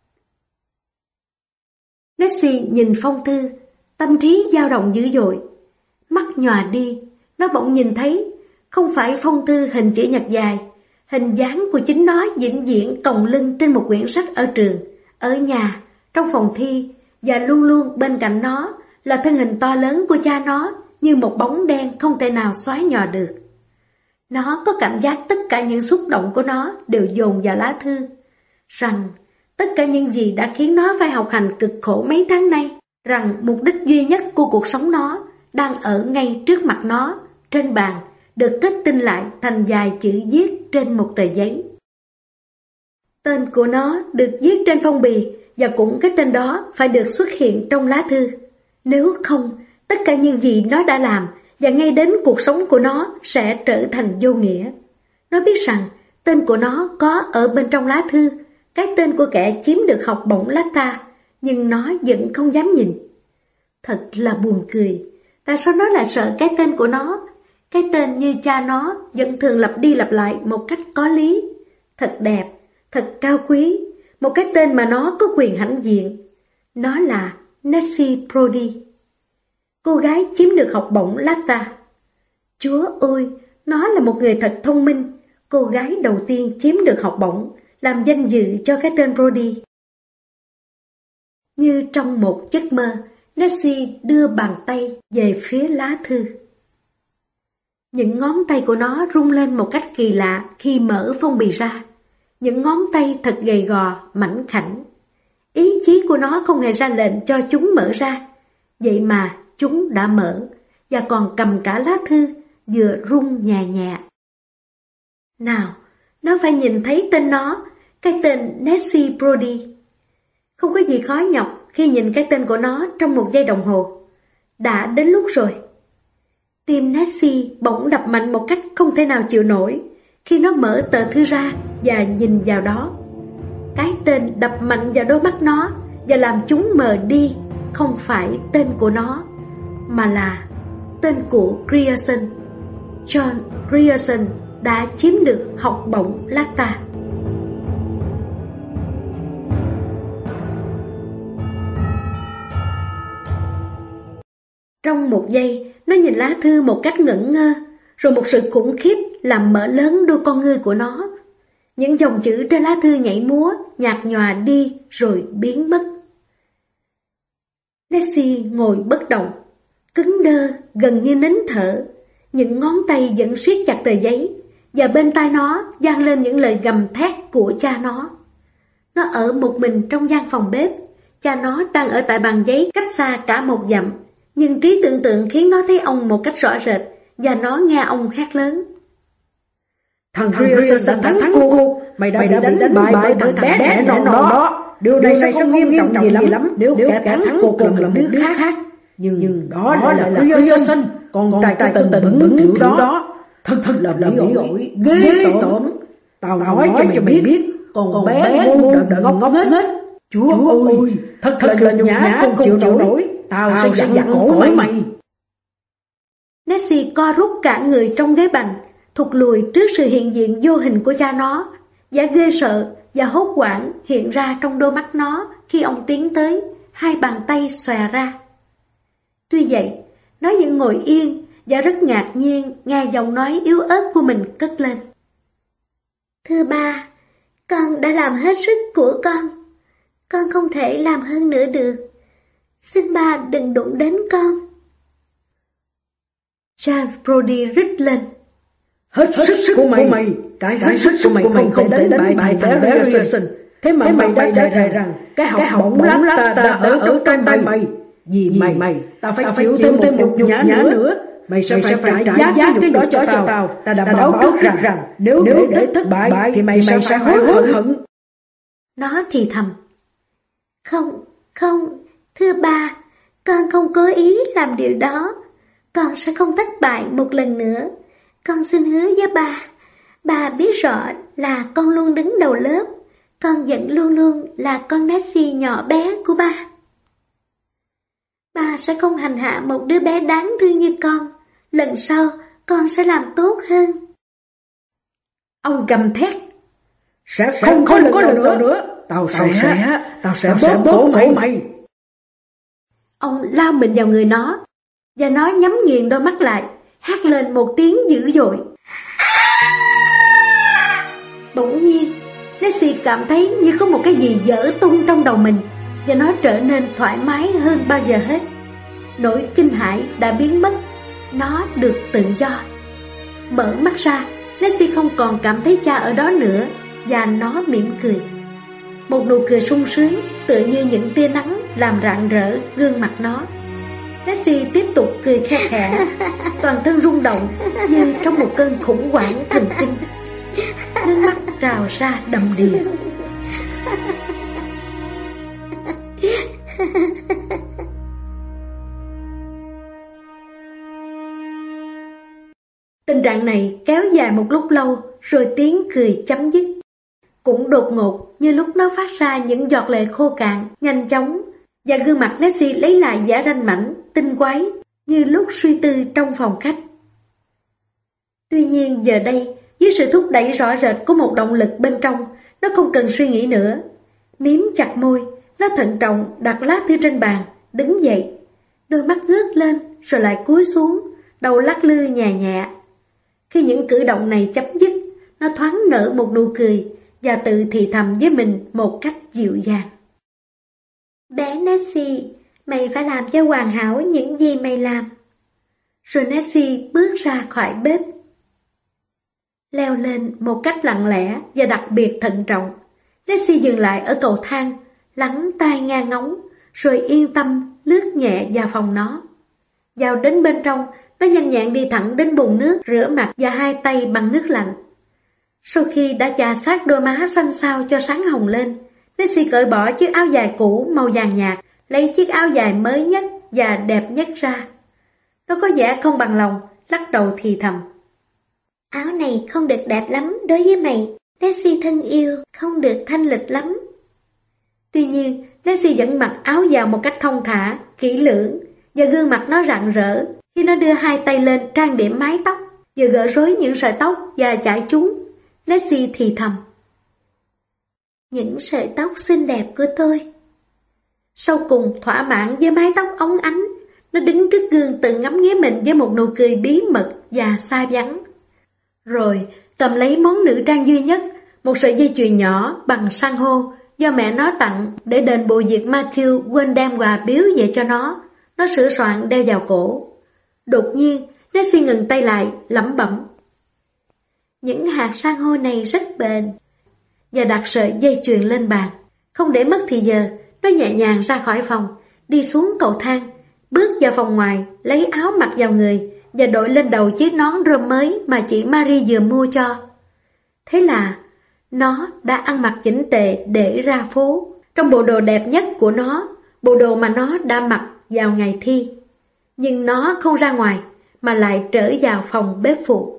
S1: Nessie nhìn phong thư, tâm trí dao động dữ dội. Mắt nhòa đi, nó bỗng nhìn thấy, không phải phong thư hình chữ nhật dài, hình dáng của chính nó vĩnh viễn còng lưng trên một quyển sách ở trường, ở nhà, trong phòng thi, và luôn luôn bên cạnh nó là thân hình to lớn của cha nó như một bóng đen không thể nào xóa nhòa được. Nó có cảm giác tất cả những xúc động của nó đều dồn vào lá thư, rằng tất cả những gì đã khiến nó phải học hành cực khổ mấy tháng nay, rằng mục đích duy nhất của cuộc sống nó đang ở ngay trước mặt nó, trên bàn, được kết tinh lại thành vài chữ viết trên một tờ giấy. Tên của nó được viết trên phong bì, và cũng cái tên đó phải được xuất hiện trong lá thư. Nếu không, tất cả những gì nó đã làm và ngay đến cuộc sống của nó sẽ trở thành vô nghĩa. Nó biết rằng tên của nó có ở bên trong lá thư, cái tên của kẻ chiếm được học bổng Lata, nhưng nó vẫn không dám nhìn. Thật là buồn cười, tại sao nó lại sợ cái tên của nó? Cái tên như cha nó vẫn thường lặp đi lặp lại một cách có lý. Thật đẹp, thật cao quý, một cái tên mà nó có quyền hãnh diện. Nó là Nancy Brodie, cô gái chiếm được học bổng Lata. Chúa ơi, nó là một người thật thông minh, cô gái đầu tiên chiếm được học bổng, làm danh dự cho cái tên Brodie. Như trong một giấc mơ, Nancy đưa bàn tay về phía lá thư. Những ngón tay của nó rung lên một cách kỳ lạ khi mở phong bì ra. Những ngón tay thật gầy gò, mảnh khảnh. Ý chí của nó không hề ra lệnh cho chúng mở ra. Vậy mà chúng đã mở, và còn cầm cả lá thư, vừa rung nhẹ nhẹ. Nào, nó phải nhìn thấy tên nó, cái tên Nancy Brodie. Không có gì khó nhọc khi nhìn cái tên của nó trong một giây đồng hồ. Đã đến lúc rồi. Tim Nancy bỗng đập mạnh một cách không thể nào chịu nổi khi nó mở tờ thư ra và nhìn vào đó. Cái tên đập mạnh vào đôi mắt nó và làm chúng mờ đi không phải tên của nó, mà là tên của Grierson. John Grierson đã chiếm được học bổng Lata. Trong một giây, nó nhìn lá thư một cách ngẩn ngơ, rồi một sự khủng khiếp làm mở lớn đôi con ngươi của nó. Những dòng chữ trên lá thư nhảy múa, nhạt nhòa đi rồi biến mất. Nancy ngồi bất động, cứng đơ, gần như nín thở. Những ngón tay vẫn siết chặt tờ giấy, và bên tai nó vang lên những lời gầm thét của cha nó. Nó ở một mình trong gian phòng bếp. Cha nó đang ở tại bàn giấy cách xa cả một dặm, nhưng trí tưởng tượng khiến nó thấy ông một cách rõ rệt, và nó nghe ông hét lớn.
S3: Thằng Grierson đã thắng cuộc, mày đã, mày đã bị đánh, đánh bại bởi thằng bé đẻ non đó. Điều này sẽ không nghiêm trọng gì lắm nếu kẻ thắng cuộc lần là một đứa khác. Nhưng, nhưng đó, đó lại là Grierson, con trai cái tên bẩn bẩn kiểu đó. Thật thật là bị ổi, ghê tởm. Tao nói cho mày biết, con bé ngu đần ngốc nghếch. Chúa ơi, thật thật là nhục nhã không chịu nổi. Tao sẽ dặn cổ mày.
S1: Nancy co rút cả người trong ghế bành, thụt lùi trước sự hiện diện vô hình của cha nó. Vẻ ghê sợ và hốt hoảng hiện ra trong đôi mắt nó khi ông tiến tới, hai bàn tay xòe ra. Tuy vậy, nó vẫn ngồi yên và rất ngạc nhiên nghe giọng nói yếu ớt của mình cất lên.
S2: Thưa ba, con đã làm hết sức của con. Con không thể làm hơn nữa được. Xin ba đừng đụng đến con.
S1: Charles Brodie rít lên.
S3: Hết, hết sức, sức của mày, mày. Cái, cái sức, sức của mày không, không thể đánh bại thằng bé Grierson. Thế mà, thế mà mày đã thề rằng cái học bổng Lata đã ở trong tay mày. mày. Vì mày, mày, ta phải chịu thêm thêm một nhục nhã nữa. nữa. Mày sẽ phải phải trả giá cái nhục đó cho tao. Ta đã bảo trước rằng, rằng nếu nếu để thất bại thì mày sẽ phải hối hận.
S1: Nó thì thầm.
S2: Không, không, thưa ba, con không cố ý làm điều đó. Con sẽ không thất bại một lần nữa. Con xin hứa với ba. Ba biết rõ là con luôn đứng đầu lớp. Con vẫn luôn luôn là con Nancy nhỏ bé của ba. Ba sẽ không hành hạ một đứa bé đáng thương như con. Lần sau con sẽ làm tốt hơn.
S1: Ông gầm thét.
S3: Sẽ, sẽ không, không có lần nữa, nữa. Tao, tao sẽ, sẽ Tao sẽ bóp cổ mày. mày
S1: Ông lao mình vào người nó, và nó nhắm nghiền đôi mắt lại, hét lên một tiếng dữ dội. Bỗng nhiên, Nancy cảm thấy như có một cái gì vỡ tung trong đầu mình, và nó trở nên thoải mái hơn bao giờ hết. Nỗi kinh hãi đã biến mất, nó được tự do. Mở mắt ra, Nessie không còn cảm thấy cha ở đó nữa, và nó mỉm cười. Một nụ cười sung sướng, tựa như những tia nắng làm rạng rỡ gương mặt nó. Nessie tiếp tục cười khe khẽ, toàn thân rung động như trong một cơn khủng hoảng thần kinh. Nước mắt trào ra đầm đìa. Tình trạng này kéo dài một lúc lâu, rồi tiếng cười chấm dứt. Cũng đột ngột như lúc nó phát ra những giọt lệ khô cạn, nhanh chóng, và gương mặt Nessie lấy lại vẻ ranh mãnh, tinh quái, như lúc suy tư trong phòng khách. Tuy nhiên giờ đây, dưới sự thúc đẩy rõ rệt của một động lực bên trong, nó không cần suy nghĩ nữa. Miếm chặt môi, nó thận trọng đặt lá thư trên bàn, đứng dậy. Đôi mắt ngước lên, rồi lại cúi xuống, đầu lắc lư nhẹ nhẹ. Khi những cử động này chấm dứt, nó thoáng nở một nụ cười và tự thì thầm với mình một cách dịu dàng.
S2: Bé Nessie, mày phải làm cho hoàn hảo những gì mày làm.
S1: Rồi Nessie bước ra khỏi bếp, leo lên một cách lặng lẽ và đặc biệt thận trọng. Nessie dừng lại ở cầu thang, lắng tai nghe ngóng, rồi yên tâm lướt nhẹ vào phòng nó. Vào đến bên trong, nó nhanh nhẹn đi thẳng đến bồn nước, rửa mặt và hai tay bằng nước lạnh. Sau khi đã chà sát đôi má xanh xao cho sáng hồng lên, Nessie cởi bỏ chiếc áo dài cũ màu vàng nhạt, lấy chiếc áo dài mới nhất và đẹp nhất ra. Nó có vẻ không bằng lòng, lắc đầu thì thầm.
S2: Áo này không được đẹp lắm đối với mày, Nessie thân yêu, không được thanh lịch lắm.
S1: Tuy nhiên, Nessie vẫn mặc áo vào một cách thông thả, kỹ lưỡng, và gương mặt nó rạng rỡ khi nó đưa hai tay lên trang điểm mái tóc, vừa gỡ rối những sợi tóc và chải chúng. Nessie thì thầm.
S2: Những sợi tóc xinh đẹp của tôi.
S1: Sau cùng thỏa mãn với mái tóc óng ánh, nó đứng trước gương tự ngắm nghía mình với một nụ cười bí mật và xa vắng. Rồi cầm lấy món nữ trang duy nhất, một sợi dây chuyền nhỏ bằng san hô do mẹ nó tặng để đền bù việc Matthew quên đem quà biếu về cho nó. Nó sửa soạn đeo vào cổ. Đột nhiên, Nessie ngừng tay lại, lẩm bẩm.
S2: Những hạt san hô này rất bền.
S1: Và đặt sợi dây chuyền lên bàn. Không để mất thì giờ, nó nhẹ nhàng ra khỏi phòng, đi xuống cầu thang, bước vào phòng ngoài, lấy áo mặc vào người và đội lên đầu chiếc nón rơm mới mà chị Marie vừa mua cho. Thế là nó đã ăn mặc chỉnh tề để ra phố, trong bộ đồ đẹp nhất của nó, bộ đồ mà nó đã mặc vào ngày thi. Nhưng nó không ra ngoài, mà lại trở vào phòng bếp phụ.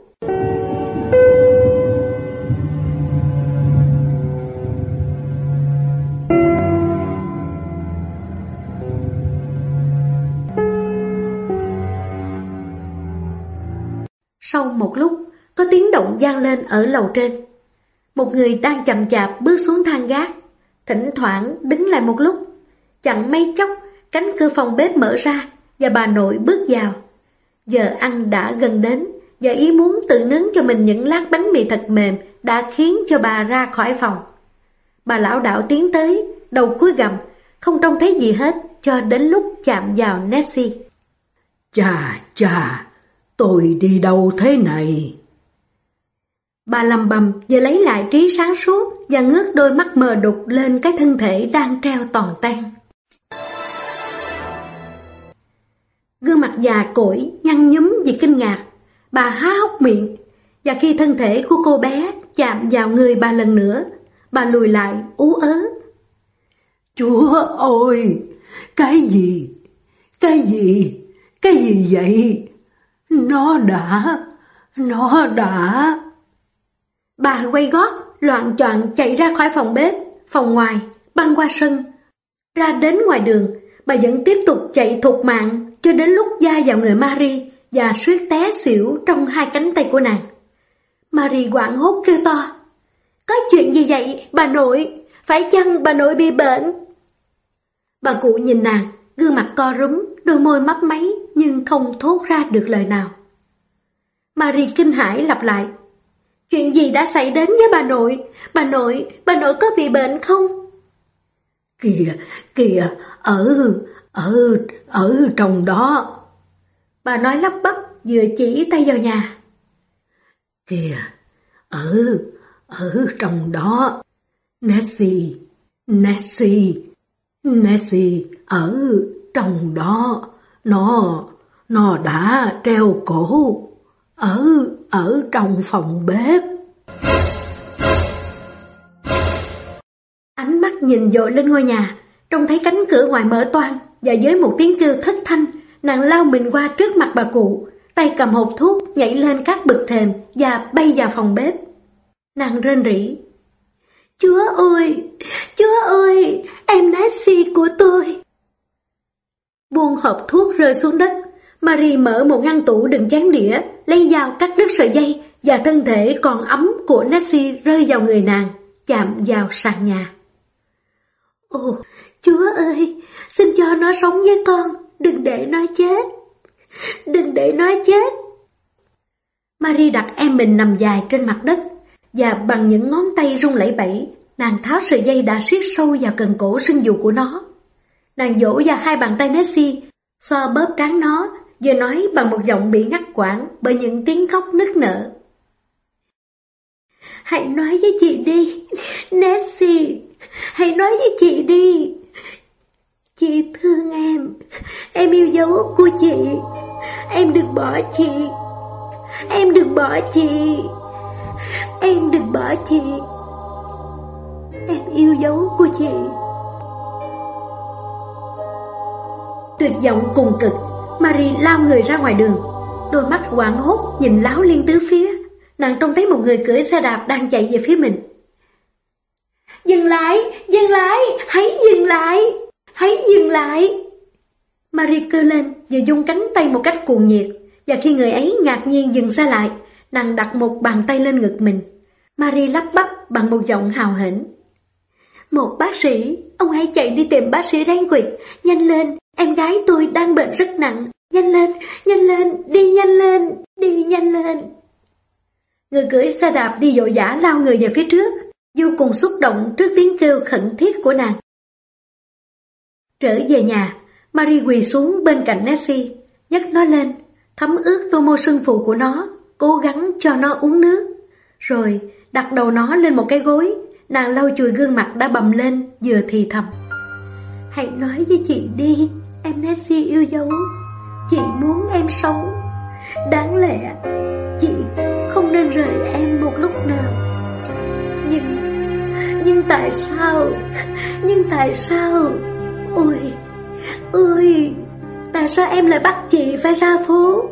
S1: Sau một lúc, có tiếng động vang lên ở lầu trên. Một người đang chậm chạp bước xuống thang gác, thỉnh thoảng đứng lại một lúc. Chẳng mấy chốc, cánh cửa phòng bếp mở ra và bà nội bước vào. Giờ ăn đã gần đến và ý muốn tự nướng cho mình những lát bánh mì thật mềm đã khiến cho bà ra khỏi phòng. Bà lão đảo tiến tới, đầu cúi gằm, không trông thấy gì hết cho đến lúc chạm vào Nessie.
S3: Chà chà, tôi đi đâu thế này?
S1: Bà lầm bầm và lấy lại trí sáng suốt và ngước đôi mắt mờ đục lên cái thân thể đang treo toàn ten. Gương mặt già cỗi, nhăn nhúm vì kinh ngạc, bà há hốc miệng, và khi thân thể của cô bé chạm vào người bà lần nữa, bà lùi lại ú ớ.
S3: Chúa ơi, cái gì, cái gì, cái gì vậy? Nó đã, nó đã...
S1: Bà quay gót, loạng choạng chạy ra khỏi phòng bếp, phòng ngoài, băng qua sân. Ra đến ngoài đường, bà vẫn tiếp tục chạy thục mạng cho đến lúc va vào người Marie và suýt té xỉu trong hai cánh tay của nàng. Marie hoảng hốt kêu to. Có chuyện gì vậy, bà nội? Phải chăng bà nội bị bệnh? Bà cụ nhìn nàng, gương mặt co rúm, đôi môi mấp máy nhưng không thốt ra được lời nào. Marie kinh hãi lặp lại. Chuyện gì đã xảy đến với bà nội? Bà nội, bà nội có bị bệnh không?
S3: Kìa, kìa, ở, ở, ở trong đó.
S1: Bà nói lắp bắp vừa chỉ tay vào nhà.
S3: Kìa,
S1: Ở, ở trong đó. Nessie, Nessie, Nessie, ở trong đó. Nó, nó đã treo cổ. Ở, ở trong phòng bếp. Ánh mắt nhìn dội lên ngôi nhà, trông thấy cánh cửa ngoài mở toang, và với một tiếng kêu thất thanh, nàng lao mình qua trước mặt bà cụ, tay cầm hộp thuốc nhảy lên các bậc thềm và bay vào phòng bếp. Nàng rên rỉ: Chúa ơi, Chúa ơi, em Nessie của tôi. Buông hộp thuốc rơi xuống đất, Marie mở một ngăn tủ đựng chén đĩa, lấy dao cắt đứt sợi dây, và thân thể còn ấm của Nessie rơi vào người nàng, chạm vào sàn nhà. Ồ, Chúa ơi, xin cho nó sống với con, đừng để nó chết. Đừng để nó chết. Marie đặt em mình nằm dài trên mặt đất, và bằng những ngón tay run lẩy bẩy, nàng tháo sợi dây đã siết sâu vào cần cổ sưng dù của nó. Nàng vỗ vào hai bàn tay Nessie, xoa bóp trán nó, vừa nói bằng một giọng bị ngắt quãng bởi những tiếng khóc nức nở. Hãy nói với chị đi, Nessie, hãy nói với chị đi. Chị thương em, em yêu dấu của chị, em đừng bỏ chị, em đừng bỏ chị, em đừng bỏ chị, em yêu dấu của chị. Tuyệt vọng cùng cực, Marie lao người ra ngoài đường, đôi mắt hoảng hốt nhìn láo liên tứ phía. Nàng trông thấy một người cưỡi xe đạp đang chạy về phía mình. Dừng lại, dừng lại, hãy dừng lại, hãy dừng lại. Marie kêu lên và dung cánh tay một cách cuồng nhiệt, và khi người ấy ngạc nhiên dừng xe lại, nàng đặt một bàn tay lên ngực mình. Marie lắp bắp bằng một giọng hào hển: Một bác sĩ, ông hãy chạy đi tìm bác sĩ Renwick, nhanh lên, em gái tôi đang bệnh rất nặng, nhanh lên, nhanh lên, đi nhanh lên, đi nhanh lên. Người cưỡi xe đạp đi vội vã lao người về phía trước, vô cùng xúc động trước tiếng kêu khẩn thiết của nàng. Trở về nhà, Marie quỳ xuống bên cạnh Nessie, nhấc nó lên, thấm ướt đôi môi sưng phù của nó, cố gắng cho nó uống nước. Rồi đặt đầu nó lên một cái gối, nàng lau chùi gương mặt đã bầm lên, vừa thì thầm: Hãy nói với chị đi, em Nessie yêu dấu. Chị muốn em sống. Đáng lẽ chị không nên rời em một lúc nào. Nhưng, nhưng tại sao, nhưng tại sao, ôi, ôi, tại sao em lại bắt chị phải ra phố?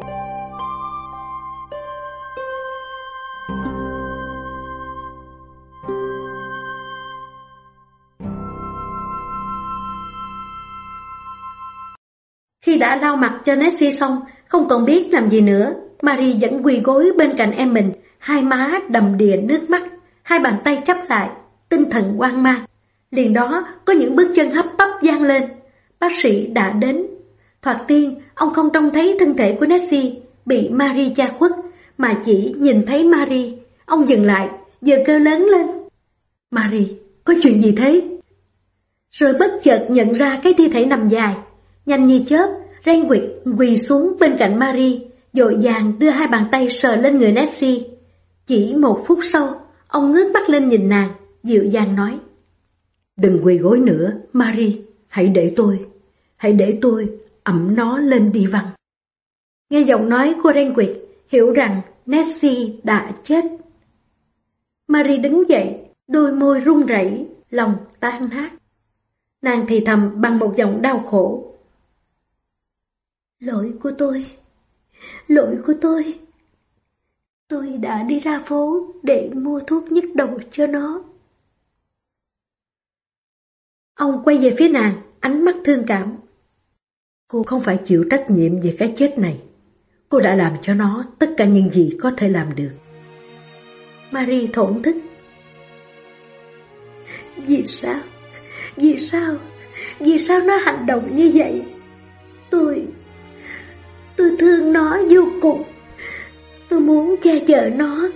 S1: Khi đã lau mặt cho Nessie xong, không còn biết làm gì nữa, Marie vẫn quỳ gối bên cạnh em mình, hai má đầm đìa nước mắt, hai bàn tay chắp lại, tinh thần hoang mang. Liền đó có những bước chân hấp tấp vang lên. Bác sĩ đã đến. Thoạt tiên, ông không trông thấy thân thể của Nessie bị Marie che khuất, mà chỉ nhìn thấy Marie. Ông dừng lại, vừa kêu lớn lên: Marie, có chuyện gì thế? Rồi bất chợt nhận ra cái thi thể nằm dài. Nhanh như chớp, Renwick quỳ xuống bên cạnh Marie, vội vàng đưa hai bàn tay sờ lên người Nessie. Chỉ một phút sau, ông ngước mắt lên nhìn nàng, dịu dàng nói: Đừng quỳ gối nữa, Marie, hãy để tôi, hãy để tôi ẵm nó lên đi văn. Nghe giọng nói của Renwick, hiểu rằng Nessie đã chết. Marie đứng dậy, đôi môi run rẩy, lòng tan nát. Nàng thì thầm bằng một giọng đau khổ: Lỗi của tôi, lỗi của tôi. Tôi đã đi ra phố để mua thuốc nhức đầu cho nó. Ông quay về phía nàng, ánh mắt thương cảm: Cô không phải chịu trách nhiệm về cái chết này. Cô đã làm cho nó tất cả những gì có thể làm được. Marie thổn thức: Vì sao? Vì sao? Vì sao nó hành động như vậy? Tôi... Tôi thương nó vô cùng. Tôi muốn che chở nó.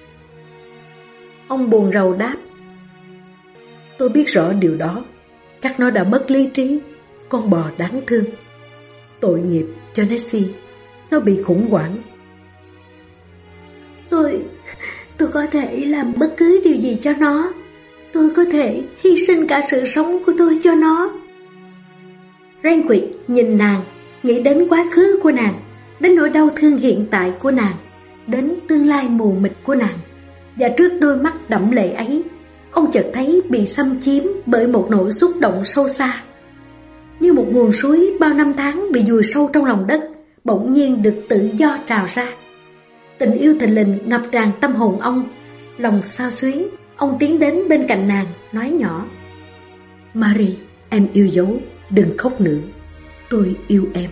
S1: Ông buồn rầu đáp: Tôi biết rõ điều đó. Chắc nó đã mất lý trí. Con bò đáng thương. Tội nghiệp cho Nessie. Nó bị khủng hoảng. Tôi... Tôi
S2: có thể làm bất cứ điều gì cho nó. Tôi có thể hy sinh cả sự sống của tôi cho nó.
S1: Renwick nhìn nàng, nghĩ đến quá khứ của nàng, đến nỗi đau thương hiện tại của nàng, đến tương lai mù mịt của nàng. Và trước đôi mắt đẫm lệ ấy, ông chợt thấy bị xâm chiếm bởi một nỗi xúc động sâu xa. Như một nguồn suối bao năm tháng bị vùi sâu trong lòng đất, bỗng nhiên được tự do trào ra. Tình yêu thình lình ngập tràn tâm hồn ông. Lòng xao xuyến, ông tiến đến bên cạnh nàng, nói nhỏ: Marie, em yêu dấu, đừng khóc nữa. Tôi yêu em.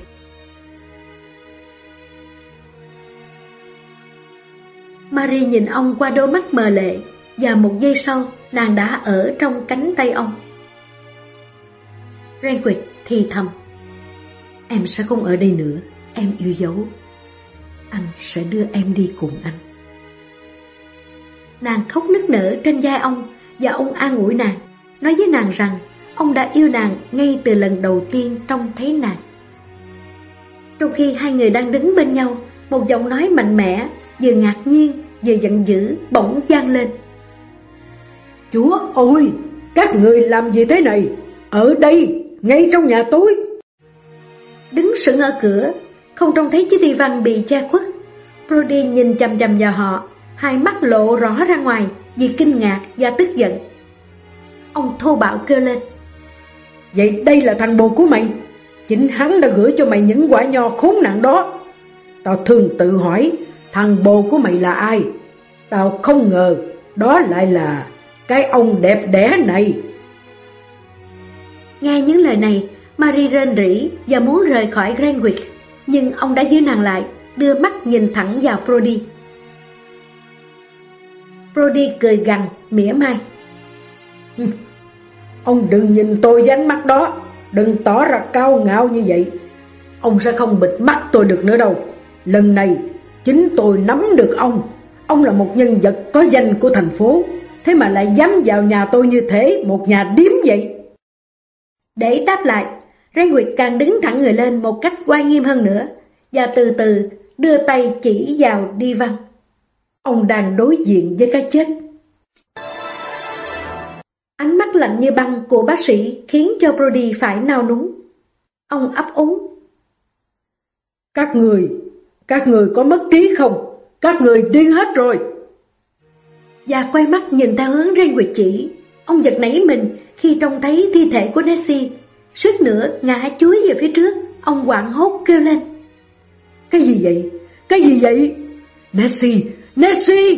S1: Marie nhìn ông qua đôi mắt mờ lệ, và một giây sau, nàng đã ở trong cánh tay ông. Renwick thì thầm: Em sẽ không ở đây nữa, em yêu dấu. Anh sẽ đưa em đi cùng anh. Nàng khóc nức nở trên vai ông, và ông an ủi nàng, nói với nàng rằng ông đã yêu nàng ngay từ lần đầu tiên trông thấy nàng. Trong khi hai người đang đứng bên nhau, một giọng nói mạnh mẽ, vừa ngạc nhiên vừa giận dữ bỗng vang lên:
S3: Chúa ơi, các người làm gì thế này? Ở đây, ngay trong nhà tôi.
S1: Đứng sững ở cửa, không trông thấy chiếc đi văn bị che khuất. Brody nhìn chằm chằm vào họ, hai mắt lộ rõ ra ngoài vì kinh ngạc và tức giận. Ông thô bạo kêu lên:
S3: Vậy đây là thằng bồ của mày? Chính hắn đã gửi cho mày những quả nho khốn nạn đó. Tao thường tự hỏi, thằng bồ của mày là ai? Tao không ngờ đó lại là cái ông đẹp đẽ này.
S1: Nghe những lời này, Marie rên rỉ và muốn rời khỏi Renwick, nhưng ông đã giữ nàng lại, đưa mắt nhìn thẳng vào Brody. Brody cười gằn, mỉa mai:
S3: Ông đừng nhìn tôi với ánh mắt đó, đừng tỏ ra cao ngạo như vậy. Ông sẽ không bịt mắt tôi được nữa đâu. Lần này chính tôi nắm được ông. Ông là một nhân vật có danh của thành phố, thế mà lại dám vào nhà tôi như thế, một nhà điếm vậy.
S1: Để đáp lại, Renwick càng đứng thẳng người lên một cách oai nghiêm hơn nữa, và từ từ đưa tay chỉ vào đi văn. Ông đang đối diện với cái chết. Ánh mắt lạnh như băng của bác sĩ khiến cho Brody phải nao núng. Ông ấp úng:
S3: Các người, các người có mất trí không? Các người điên hết rồi.
S1: Và quay mắt nhìn theo hướng Renwick chỉ. Ông giật nảy mình khi trông thấy thi thể của Nessie, suýt nữa ngã chuối về phía trước. Ông hoảng hốt kêu lên:
S3: Cái gì vậy? Cái gì vậy? Nessie! Nessie!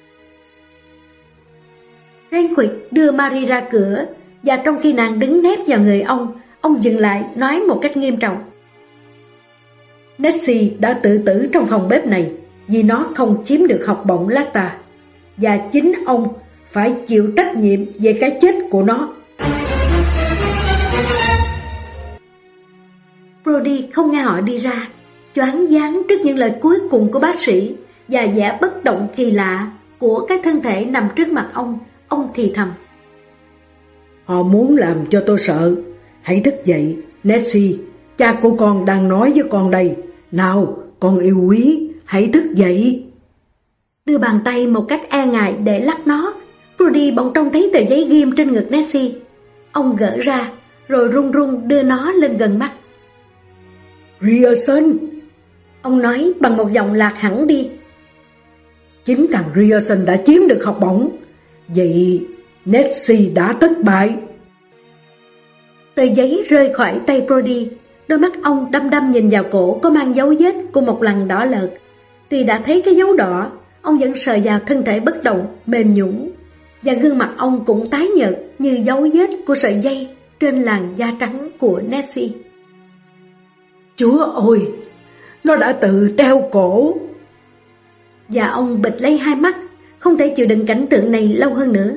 S1: Renwick đưa Marie ra cửa, và trong khi nàng đứng nép vào người ông, ông dừng lại nói một cách nghiêm trọng: Nessie đã tự tử trong phòng bếp này vì nó không chiếm được học bổng Lacta, và chính ông phải chịu trách nhiệm về cái chết của nó. Brody không nghe họ đi ra, choáng váng trước những lời cuối cùng của bác sĩ và vẻ bất động kỳ lạ của cái thân thể nằm trước mặt ông. Ông thì thầm:
S3: Họ muốn làm cho tôi sợ. Hãy thức dậy, Nessie. Cha của con đang nói với con đây. Nào, con yêu quý, hãy thức dậy.
S1: Đưa bàn tay một cách e ngại để lắc nó, Brody bỗng trông thấy tờ giấy ghim trên ngực Nessie. Ông gỡ ra, rồi run run đưa nó lên gần mắt.
S3: Ryerson!
S1: Ông nói bằng một giọng lạc hẳn đi.
S3: Chính thằng Ryerson đã chiếm được học bổng. Vậy Nessie đã thất bại.
S1: Tờ giấy rơi khỏi tay Brody. Đôi mắt ông đăm đăm nhìn vào cổ có mang dấu vết của một lần đỏ lợt. Tuy đã thấy cái dấu đỏ, ông vẫn sờ vào thân thể bất động, mềm nhũn, và gương mặt ông cũng tái nhợt như dấu vết của sợi dây trên làn da trắng của Nessie.
S3: Chúa ơi, nó đã tự treo cổ.
S1: Và ông bịt lấy hai mắt, không thể chịu đựng cảnh tượng này lâu hơn nữa.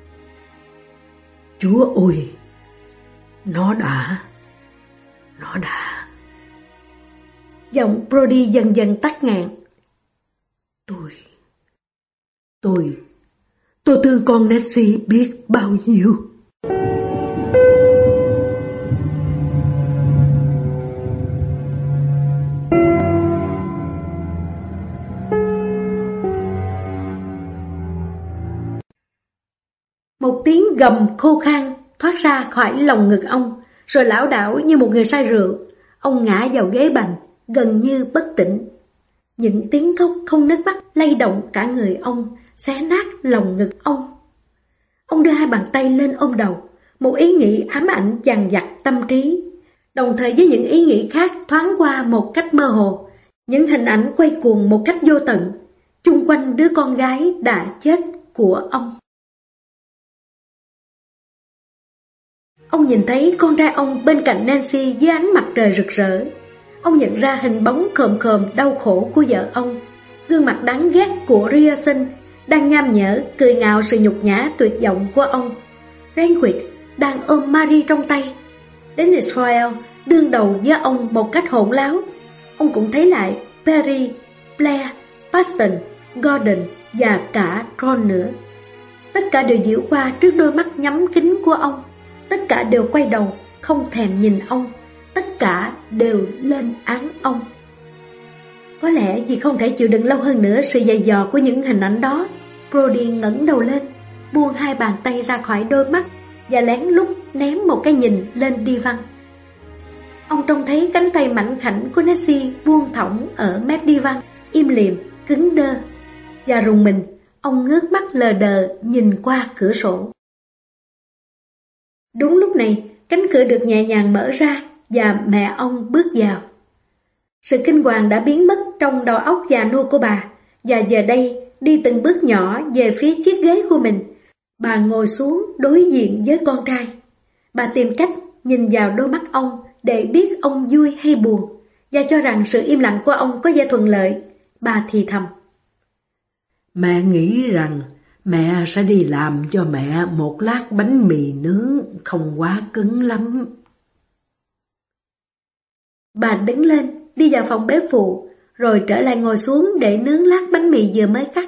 S3: Chúa ơi, nó đã, nó đã.
S1: Giọng Brody dần dần tắt ngạn.
S3: Tôi, tôi, tôi thương con Nessie biết bao nhiêu.
S1: Một tiếng gầm khô khan thoát ra khỏi lồng ngực ông, rồi lảo đảo như một người say rượu. Ông ngã vào ghế bành, gần như bất tỉnh. Những tiếng khóc không nước mắt lay động cả người ông, xé nát lồng ngực ông. Ông đưa hai bàn tay lên ôm đầu, một ý nghĩ ám ảnh dằn vặt tâm trí. Đồng thời với những ý nghĩ khác thoáng qua một cách mơ hồ, những hình ảnh quay cuồng một cách vô tận, chung quanh đứa con gái đã chết của ông. Ông nhìn thấy con trai ông bên cạnh Nancy dưới ánh mặt trời rực rỡ. Ông nhận ra hình bóng khòm khòm đau khổ của vợ ông, gương mặt đáng ghét của Ryerson đang nham nhở cười ngạo sự nhục nhã tuyệt vọng của ông. Renwick đang ôm Marie trong tay. Đến Israel đương đầu với ông một cách hỗn láo. Ông cũng thấy lại Perry, Blair, Paxton, Gordon và cả Ron nữa. Tất cả đều diễu qua trước đôi mắt nhắm kính của ông. Tất cả đều quay đầu, không thèm nhìn ông. Tất cả đều lên án ông. Có lẽ vì không thể chịu đựng lâu hơn nữa sự dày dò của những hình ảnh đó, Brody ngẩng đầu lên, buông hai bàn tay ra khỏi đôi mắt và lén lút ném một cái nhìn lên đi văn. Ông trông thấy cánh tay mảnh khảnh của Nancy buông thõng ở mép đi văn, im lìm, cứng đơ. Và rùng mình, ông ngước mắt lờ đờ nhìn qua cửa sổ. Đúng lúc này, cánh cửa được nhẹ nhàng mở ra và mẹ ông bước vào. Sự kinh hoàng đã biến mất trong đầu óc già nua của bà, và giờ đây đi từng bước nhỏ về phía chiếc ghế của mình. Bà ngồi xuống đối diện với con trai. Bà tìm cách nhìn vào đôi mắt ông để biết ông vui hay buồn, và cho rằng sự im lặng của ông có vẻ thuận lợi. Bà thì thầm:
S3: Mẹ nghĩ rằng mẹ sẽ đi làm cho mẹ một lát bánh mì nướng không quá cứng lắm.
S1: Bà đứng lên, đi vào phòng bếp phụ, rồi trở lại ngồi xuống để nướng lát bánh mì vừa mới cắt.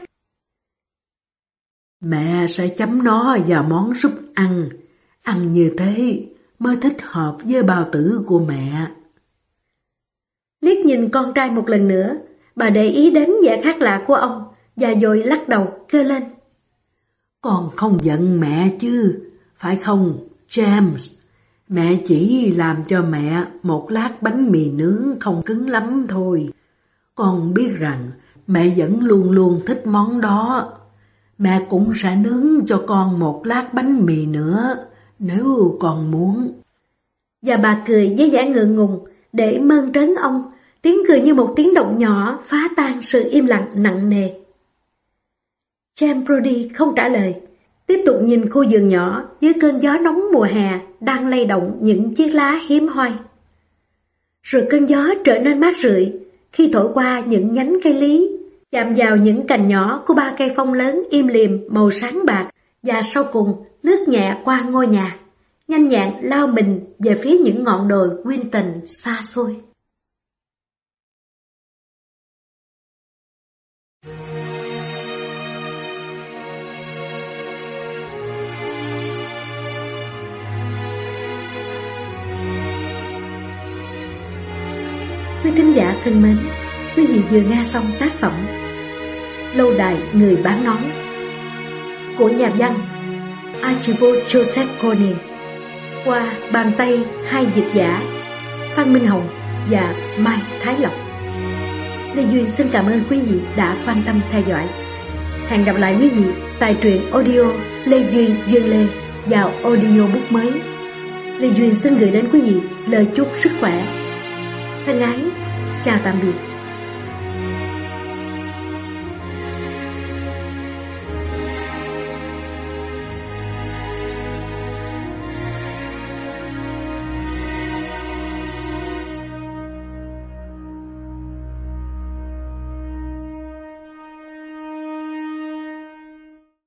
S3: Mẹ sẽ chấm nó vào món súp ăn. Ăn như thế mới thích hợp với bao tử của mẹ.
S1: Liếc nhìn con trai một lần nữa, bà để ý đến vẻ khác lạ của ông và vội lắc đầu kêu lên:
S3: Con không giận mẹ chứ, phải không, James? Mẹ chỉ làm cho mẹ một lát bánh mì nướng không cứng lắm thôi. Con biết rằng mẹ vẫn luôn luôn thích món đó. Mẹ cũng sẽ nướng cho con một lát bánh mì nữa, nếu con muốn.
S1: Và bà cười với vẻ ngượng ngùng để mơn trớn ông, tiếng cười như một tiếng động nhỏ phá tan sự im lặng nặng nề. James Brody không trả lời, tiếp tục nhìn khu vườn nhỏ dưới cơn gió nóng mùa hè đang lay động những chiếc lá hiếm hoi. Rồi cơn gió trở nên mát rượi khi thổi qua những nhánh cây lý, chạm vào những cành nhỏ của ba cây phong lớn im lìm màu sáng bạc, và sau cùng lướt nhẹ qua ngôi nhà, nhanh nhẹn lao mình về phía những ngọn đồi Winton xa xôi. Quý thính giả thân mến, quý vị vừa nghe xong tác phẩm Lâu đài người bán nón của nhà văn Archibald Joseph Cornell qua bàn tay hai dịch giả Phan Minh Hồng và Mai Thái Lộc. Lê Duyên xin cảm ơn quý vị đã quan tâm theo dõi. Hẹn gặp lại quý vị tại truyện audio Lê Duyên Duyên Lê vào audiobook mới. Lê Duyên xin gửi đến quý vị lời chúc sức khỏe. Thân ái, chào tạm biệt.